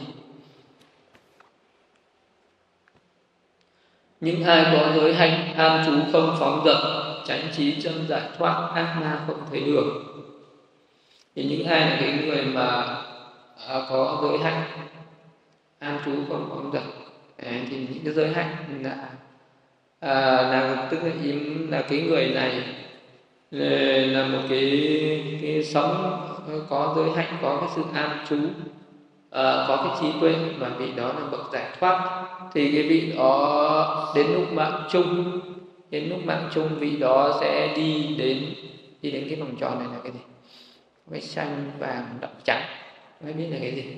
Những ai có giới hạnh an trú không phóng dật, chánh trí chân giải thoát, ác ma không thấy đường. Thì những ai là cái người mà có giới hạnh an trú không phóng dật, thì những cái giới hạnh là tức là cái người này là một cái sống có giới hạnh, có cái sự an trú, có cái trí tuệ, và vị đó là bậc giải thoát. Thì cái vị đó đến lúc mạng chung vị đó sẽ đi đến cái vòng tròn này là cái gì? Cái xanh vàng đậm trắng, không biết là cái gì.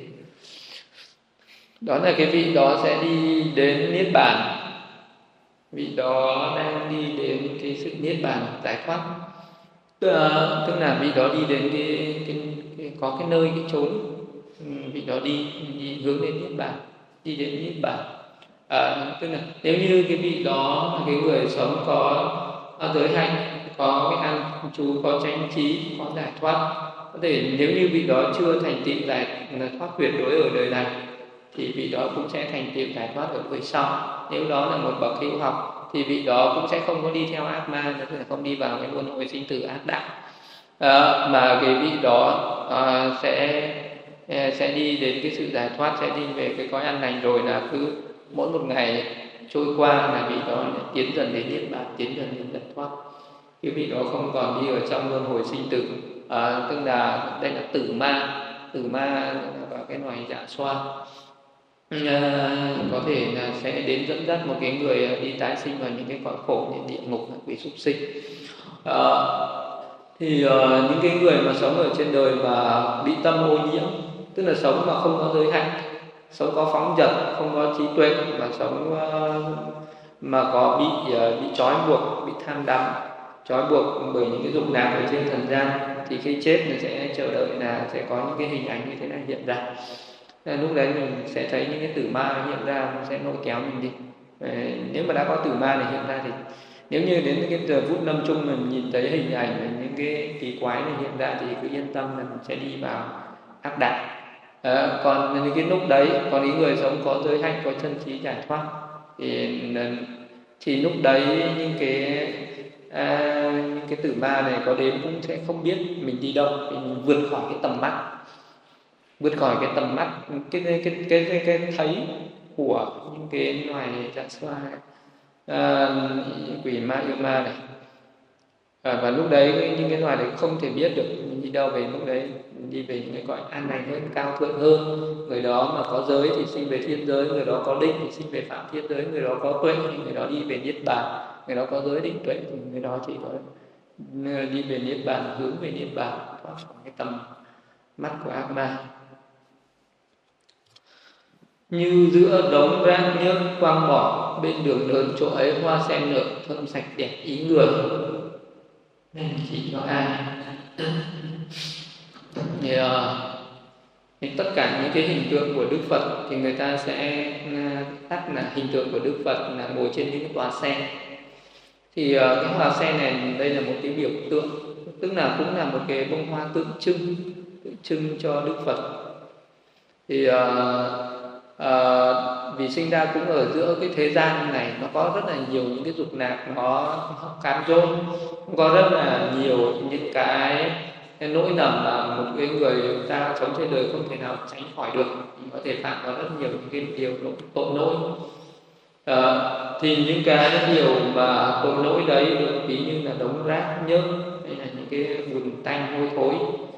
Đó là cái vị đó sẽ đi đến niết bàn. Vị đó đang đi đến cái sự niết bàn giải thoát, tức là vị đó đi đến cái có cái nơi, cái chốn vị đó đi hướng đến niết bàn, đi đến niết bàn. Tức là nếu như cái vị đó là cái người sống có giới hạnh, có cái an trú, có chánh trí, có giải thoát, có thể nếu như vị đó chưa thành tựu giải thoát tuyệt đối ở đời này thì vị đó cũng sẽ thành tựu giải thoát ở đời sau. Nếu đó là một bậc hữu học thì vị đó cũng sẽ không có đi theo ác ma, tức là không đi vào cái luân hồi sinh tử ác đạo, mà cái vị đó sẽ đi đến cái sự giải thoát, sẽ đi về cái cõi an lành. Rồi là cứ mỗi một ngày trôi qua là vị đó tiến dần đến niết bàn, tiến dần đến giải thoát. Cái vị đó không còn đi ở trong luân hồi sinh tử, tức là đây là tử ma là cái loài dạ xoa, có thể là sẽ đến dẫn dắt một cái người đi tái sinh vào những cái cõi khổ như địa ngục, quỷ súc sinh. Thì những cái người mà sống ở trên đời mà bị tâm ô nhiễm, tức là sống mà không có giới hạnh, sống có phóng dật, không có trí tuệ, mà sống mà có bị trói buộc, bị tham đắm, trói buộc bởi những cái dục lạc ở trên trần gian, thì khi chết mình sẽ chờ đợi là sẽ có những cái hình ảnh như thế này hiện ra. Lúc đấy mình sẽ thấy những cái tử ma hiện ra, nó sẽ lôi kéo mình đi. Nếu mà đã có tử ma này hiện ra thì nếu như đến cái giờ phút lâm chung mình nhìn thấy hình ảnh những cái kỳ quái này hiện ra thì cứ yên tâm là mình sẽ đi vào ác đạo. Còn những cái lúc đấy, còn những người sống có giới hạnh, có chân trí giải thoát thì lúc đấy những cái tử ma này có đến cũng sẽ không biết mình đi đâu, mình vượt khỏi cái tầm mắt, cái thấy của những cái loài dạ xoa, quỷ ma, yêu ma này. Và lúc đấy những cái loài đấy không thể biết được mình đi đâu về. Lúc đấy mình đi về những cái cõi an lành hơn, cao thượng hơn. Người đó mà có giới thì sinh về thiên giới, người đó có định thì sinh về phạm thiên giới, người đó có tuệ thì người đó đi về niết bàn, người đó có giới định tuệ thì người đó chỉ có đi về niết bàn, hướng về niết bàn, thoát khỏi cái tầm mắt của ác ma. Như giữa đống rác nhớt quang bỏ, bên đường lớn chỗ ấy hoa sen nở, thơm sạch đẹp ý người. Nên chỉ cho ai thì tất cả những cái hình tượng của Đức Phật thì người ta sẽ tắt là hình tượng của Đức Phật là ngồi trên những cái tòa sen. Thì cái hoa sen này đây là một cái biểu tượng, tức là cũng là một cái bông hoa tượng trưng cho Đức Phật. Thì vì sinh ra cũng ở giữa cái thế gian này, nó có rất là nhiều những cái dục lạc, nó cám dỗ, có rất là nhiều những cái cái lỗi lầm mà một cái người ta sống trên đời không thể nào tránh khỏi được, mình có thể phạm vào rất nhiều những cái điều tội lỗi. Thì những cái điều mà tội lỗi đấy được ví như là đống rác nhớt hay là những cái bùn tanh hôi thối.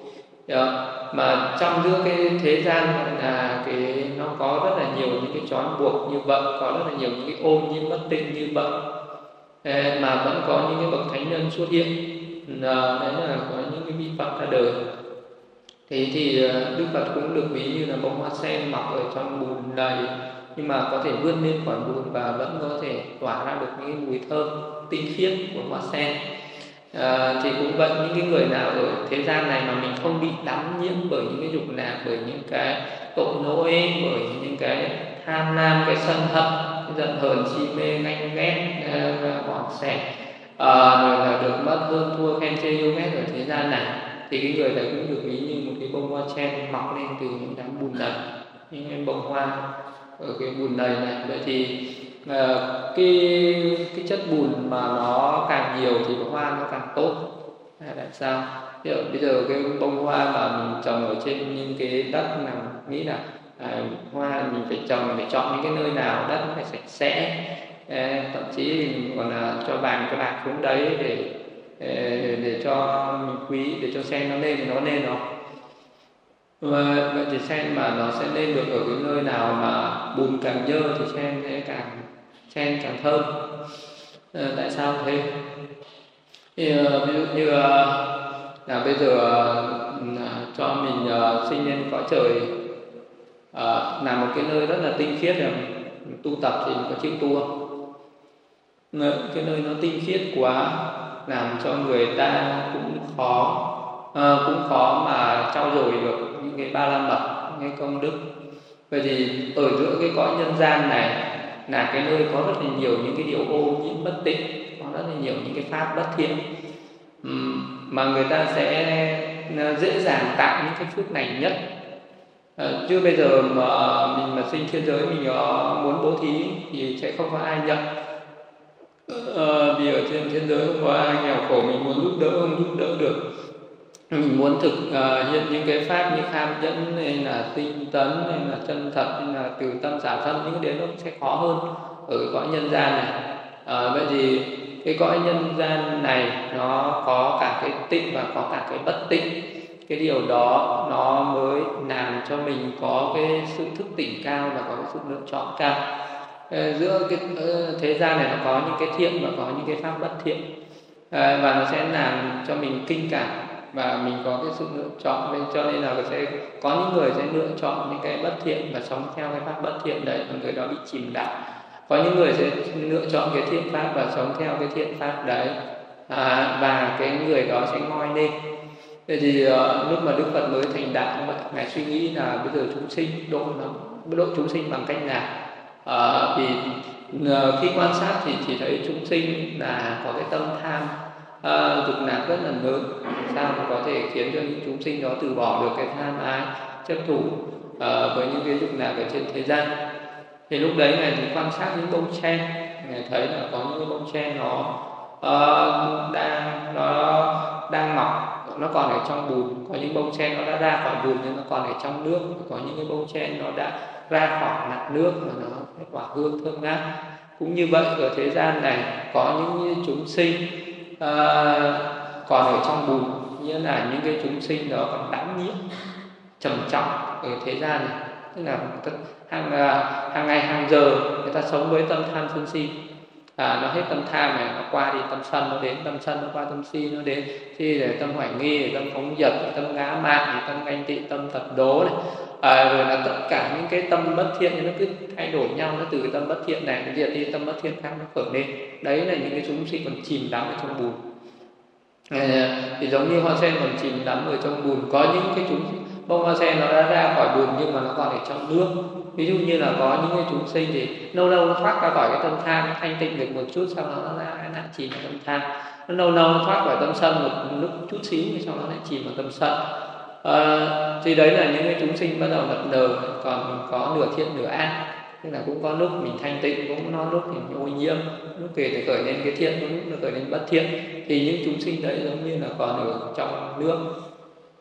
Mà trong giữa cái thế gian là nó có rất là nhiều những cái trói buộc như vậy, có rất là nhiều những cái ô nhiễm bất tịnh như vậy, mà vẫn có những cái bậc thánh nhân xuất hiện. Đấy là có những cái vị Phật ra đời. Thế thì Đức Phật cũng được ví như là bông hoa sen mọc ở trong bùn lầy, nhưng mà có thể vươn lên khỏi bùn và vẫn có thể tỏa ra được những cái mùi thơm tinh khiết của hoa sen. Thì cũng vậy, những cái người nào ở thế gian này mà mình không bị đắm nhiễm bởi những cái dục lạc, bởi những cái tội lỗi, bởi những cái tham lam, cái sân hận, cái giận hờn, si mê, ganh ghét, bỏng sẻ, rồi là được mất hơn thua, khen chê yêu ghét ở thế gian này, thì cái người này cũng được ví như một cái bông hoa sen mọc lên từ những đám bùn lầy, những cái bông hoa ở cái bùn lầy này. Vậy thì cái chất bùn mà nó càng nhiều thì cái hoa nó càng tốt. Tại sao? Bây giờ cái bông hoa mà mình trồng ở trên những cái đất nào nghĩ là hoa mình phải trồng, mình phải chọn những cái nơi nào đất nó phải sạch sẽ, thậm chí mình còn là cho vàng cho bạc xuống đấy để cho mình quý, để cho sen nó lên thì nó lên rồi. Vậy thì sen mà nó sẽ lên được ở cái nơi nào mà bùn càng dơ thì sen càng thơm. Tại sao thế? Thì ví dụ như là bây giờ cho mình sinh lên cõi trời, là một cái nơi rất là tinh khiết, rồi tu tập thì có chịu tu không? Cái nơi nó tinh khiết quá làm cho người ta cũng khó mà trau dồi được những cái ba la mật, những cái công đức. Vậy thì ở giữa cái cõi nhân gian này là cái nơi có rất là nhiều những cái điều ô nhiễm bất tịnh, có rất là nhiều những cái pháp bất thiện, mà người ta sẽ dễ dàng tạo những cái phước này nhất. Chứ bây giờ mà mình mà sinh thiên giới, mình muốn bố thí thì sẽ không có ai nhận. Vì ở trên thiên giới không có ai nghèo khổ, mình muốn giúp đỡ không giúp đỡ được. Mình muốn thực hiện những cái pháp như kham nhẫn hay là tinh tấn hay là chân thật hay là từ tâm xả thân, những cái đấy nó sẽ khó hơn ở cái cõi nhân gian này. Vậy thì cái cõi nhân gian này nó có cả cái tịnh và có cả cái bất tịnh. Cái điều đó nó mới làm cho mình có cái sự thức tỉnh cao và có cái sự lựa chọn cao. Giữa cái thế gian này nó có những cái thiện và có những cái pháp bất thiện, và nó sẽ làm cho mình kinh cảm và mình có cái sự lựa chọn. Nên cho nên là sẽ có những người sẽ lựa chọn những cái bất thiện và sống theo cái pháp bất thiện đấy, và người đó bị chìm đắm. Có những người sẽ lựa chọn cái thiện pháp và sống theo cái thiện pháp đấy, và cái người đó sẽ ngoi lên. Thế thì lúc mà Đức Phật mới thành đạo, Ngài suy nghĩ là bây giờ chúng sinh độ chúng sinh bằng cách nào? Vì khi quan sát thì chỉ thấy chúng sinh là có cái tâm tham dục lạc rất là lớn. Sao mà có thể khiến cho những chúng sinh đó từ bỏ được cái tham ái chấp thủ với những cái dục lạc ở trên thế gian? Thì lúc đấy Ngài thì quan sát những bông tre, Ngài thấy là có những cái bông tre nó đang mọc, nó còn ở trong bùn. Có những bông tre nó đã ra khỏi bùn nhưng nó còn ở trong nước. Có những cái bông tre nó đã ra khỏi mặt nước mà nó tỏa hương thơm ngát. Cũng như vậy, ở thế gian này có những chúng sinh còn ở trong bùn, như là những cái chúng sinh đó còn đắm nhiễm trầm trọng ở thế gian này. Tức là hàng ngày hàng giờ người ta sống với tâm tham sân si. Nó hết tâm tham này, nó qua đi tâm sân nó đến, tâm sân nó qua tâm si nó đến, si để tâm hoài nghi, tâm phóng dật, tâm ngã mạn, tâm ganh tị, tâm tật đố này, rồi là tất cả những cái tâm bất thiện nó cứ thay đổi nhau, nó từ cái tâm bất thiện này nó diệt đi, tâm bất thiện khác nó khởi lên. Đấy là những cái chúng sinh còn chìm đắm ở trong bùn. Thì giống như hoa sen còn chìm đắm ở trong bùn. Có những cái bông hoa sen nó đã ra khỏi bùn nhưng mà nó còn ở trong nước. Ví dụ như là có những cái chúng sinh thì lâu lâu nó thoát ra khỏi cái tâm tham, nó thanh tịnh được một chút, sau đó nó lại chìm vào tâm tham. Nó lâu lâu nó thoát khỏi tâm sân một lúc chút xíu, sau đó lại chìm vào tâm sân. Thì đấy là những cái chúng sinh bắt đầu mập lờ, còn có nửa thiện nửa ác. Tức là cũng có lúc mình thanh tịnh, cũng có lúc mình ô nhiễm, lúc thì khởi lên cái thiện, lúc nó khởi lên bất thiện. Thì những chúng sinh đấy giống như là còn ở trong nước.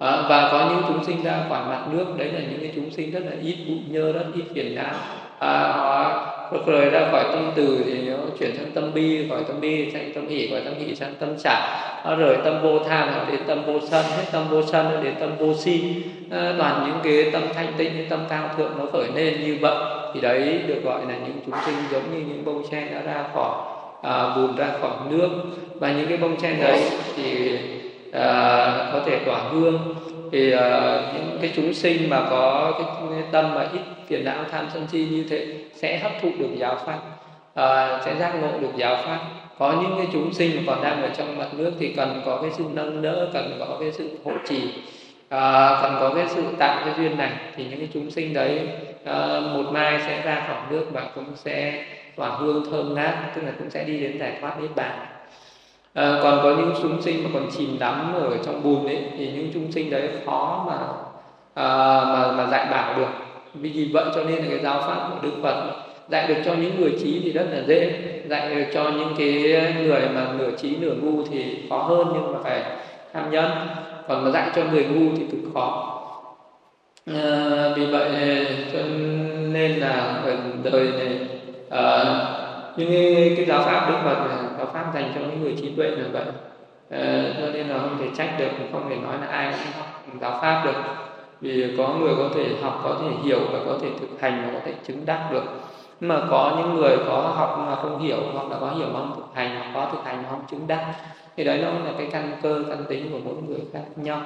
Và có những chúng sinh ra khỏi mặt nước, đấy là những cái chúng sinh rất là ít bụi nhơ, rất ít phiền não. Họ rời ra khỏi tâm từ thì nó chuyển sang tâm bi, khỏi tâm bi sang tâm hỷ, khỏi tâm hỷ sang tâm xả. Nó rời tâm vô tham họ đến tâm vô sân, hết tâm vô sân nó đến tâm vô si. Toàn những cái tâm thanh tịnh, những tâm cao thượng nó khởi lên như vậy, thì đấy được gọi là những chúng sinh giống như những bông sen đã ra khỏi bùn, ra khỏi nước. Và những cái bông sen đấy thì có thể tỏa hương. Thì những cái chúng sinh mà có cái tâm mà ít phiền não tham sân si như thế sẽ hấp thụ được giáo pháp, sẽ giác ngộ được giáo pháp. Có những cái chúng sinh mà còn đang ở trong mặt nước thì cần có cái sự nâng đỡ, cần có cái sự hộ trì, cần có cái sự tạo cái duyên này, thì những cái chúng sinh đấy một mai sẽ ra khỏi nước và cũng sẽ tỏa hương thơm ngát, tức là cũng sẽ đi đến giải thoát niết bàn. Còn có những chúng sinh mà còn chìm đắm ở trong bùn ấy, thì những chúng sinh đấy khó mà dạy bảo được. Vì vậy cho nên là cái giáo pháp của Đức Phật dạy được cho những người trí thì rất là dễ, dạy được cho những cái người mà nửa trí nửa ngu thì khó hơn, nhưng mà phải tham nhân. Còn mà dạy cho người ngu thì cực khó. Vì vậy cho nên là ở đời này nhưng cái giáo pháp Đức Phật là giáo pháp dành cho những người trí tuệ là vậy. Cho nên là không thể trách được, không thể nói là ai cũng học giáo pháp được. Vì có người có thể học, có thể hiểu và có thể thực hành và có thể chứng đắc được. Nhưng mà có những người có học mà không hiểu, hoặc là có hiểu mà không thực hành, hoặc có thực hành mà không chứng đắc, thì đấy nó là cái căn cơ, căn tính của mỗi người khác nhau.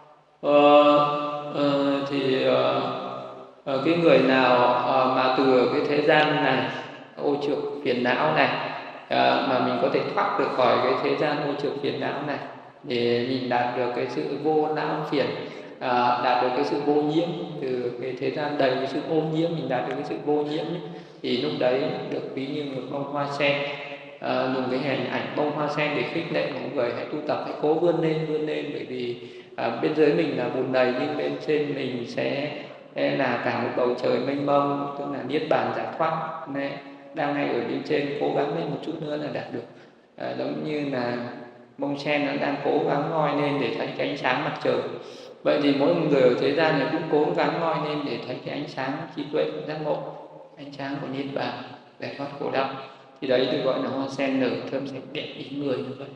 Cái người nào mà từ cái thế gian này, ô trược phiền não này, mà mình có thể thoát được khỏi cái thế gian ô trược phiền não này, để mình đạt được cái sự vô não phiền, đạt được cái sự vô nhiễm. Từ cái thế gian đầy cái sự ô nhiễm, mình đạt được cái sự vô nhiễm ấy, thì lúc đấy được ví như một bông hoa sen. Dùng cái hình ảnh bông hoa sen để khích lệ mọi người hãy tu tập, hãy cố vươn lên, bởi vì bên dưới mình là bùn đầy, nhưng bên trên mình sẽ là cả một bầu trời mênh mông, tức là niết bàn giải thoát. Nên đang ngay ở bên trên, cố gắng lên một chút nữa là đạt được. Giống như là bông sen nó đang cố gắng ngoi lên để thấy cái ánh sáng mặt trời. Vậy thì mỗi người ở thế gian này cũng cố gắng ngoi lên để thấy cái ánh sáng trí tuệ giác ngộ, ánh sáng của niết bàn giải thoát khổ đau. Thì đấy được gọi là hoa sen nở thơm sạch đẹp ý người như vậy.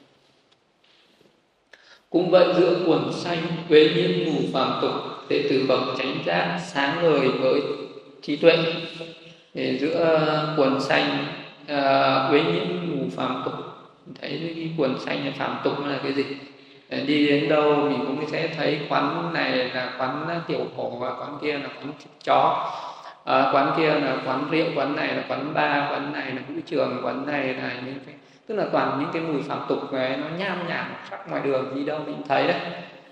Cũng vậy, giữa quần xanh uế nhiễm mù phàm tục, đệ tử bậc chánh giác sáng ngời với trí tuệ. Thì giữa quần xanh uế nhiễm mù phàm tục, thấy cái quần xanh là phàm tục là cái gì? Đi đến đâu mình cũng sẽ thấy quán này là quán tiểu khổ, và quán kia là quán thịt chó, quán kia là quán rượu, quán này là quán bar, quán này là vũ trường, quán này là những cái, tức là toàn những cái mùi phàm tục này, nó nham nhảm khắp ngoài đường đi đâu mình thấy đấy.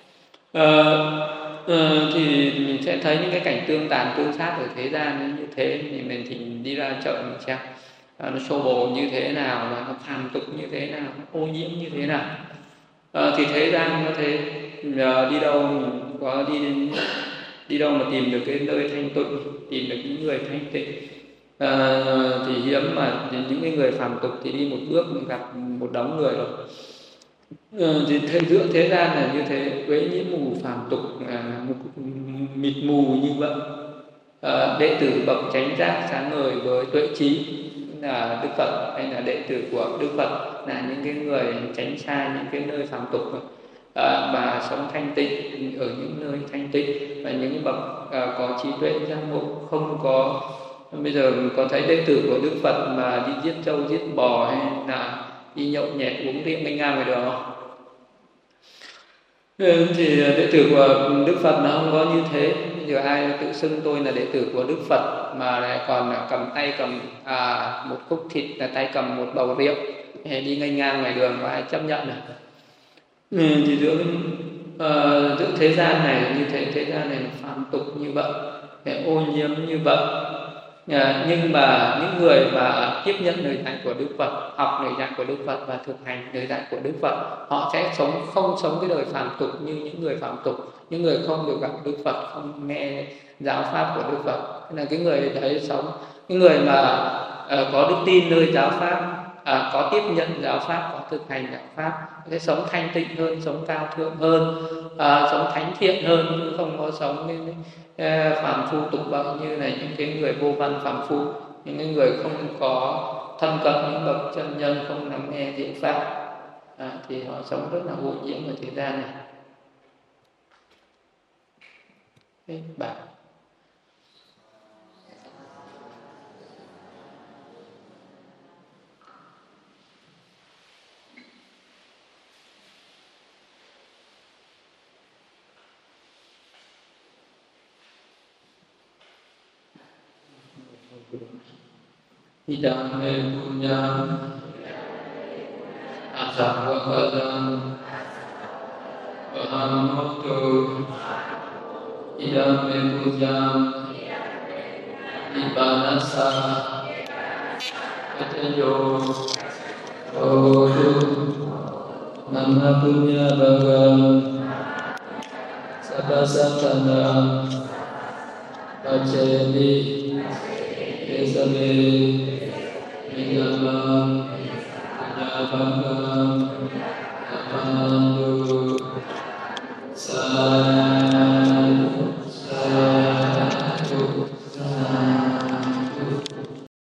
Thì mình sẽ thấy những cái cảnh tương tàn tương sát ở thế gian như thế, thì mình thì đi ra chợ mình xem nó xô bồ như thế nào, và nó phàm tục như thế nào, nó ô nhiễm như thế nào. Thì thế gian nó thế, đi đâu mình có đi đâu mà tìm được cái nơi thanh tịnh, tìm được những người thanh tịnh thì hiếm, mà những cái người phàm tục thì đi một bước mình gặp một đống người rồi. Thì giữa thế gian là như thế, với những mù phàm tục mịt mù như vậy. Đệ tử bậc chánh giác sáng ngời với tuệ trí là Đức Phật, hay là đệ tử của Đức Phật là những cái người tránh xa những cái nơi phàm tục và sống thanh tịnh ở những nơi thanh tịnh, và những bậc có trí tuệ giác ngộ. Không có bây giờ có thấy đệ tử của Đức Phật mà đi giết trâu giết bò, hay là đi nhậu nhẹt uống rượu mênh ngang ngoài đường không? Thì đệ tử của Đức Phật nó không có như thế. Bây giờ ai tự xưng tôi là đệ tử của Đức Phật mà lại còn cầm tay cầm một khúc thịt, là tay cầm một bầu rượu, đi nghênh ngang ngoài đường, có ai chấp nhận được? Thì giữa thế gian này như thế, thế gian này là phàm tục như vậy, ô nhiễm như vậy. Nhưng mà những người mà tiếp nhận lời dạy của Đức Phật, học lời dạy của Đức Phật và thực hành lời dạy của Đức Phật, họ sẽ không sống cái đời phàm tục như những người phàm tục. Những người không được gặp Đức Phật, không nghe giáo pháp của Đức Phật, là cái người đấy sống. Những người mà có đức tin nơi giáo pháp, có tiếp nhận giáo pháp, có thực hành giáo pháp, cái sống thanh tịnh hơn, sống cao thượng hơn, sống thánh thiện hơn, chứ không có sống phàm phu tục bậc như là những cái người vô văn phàm phu, những cái người không có thân cận những bậc chân nhân, không lắng nghe diệu pháp, thì họ sống rất là vô nhiễm ở thế gian này. Thế bảo idame punyam asavakadam vahamotu idame punyam ibanasa kacayo odu nama punya bagam sabasatana paceli Esame Nidama Punya Bangga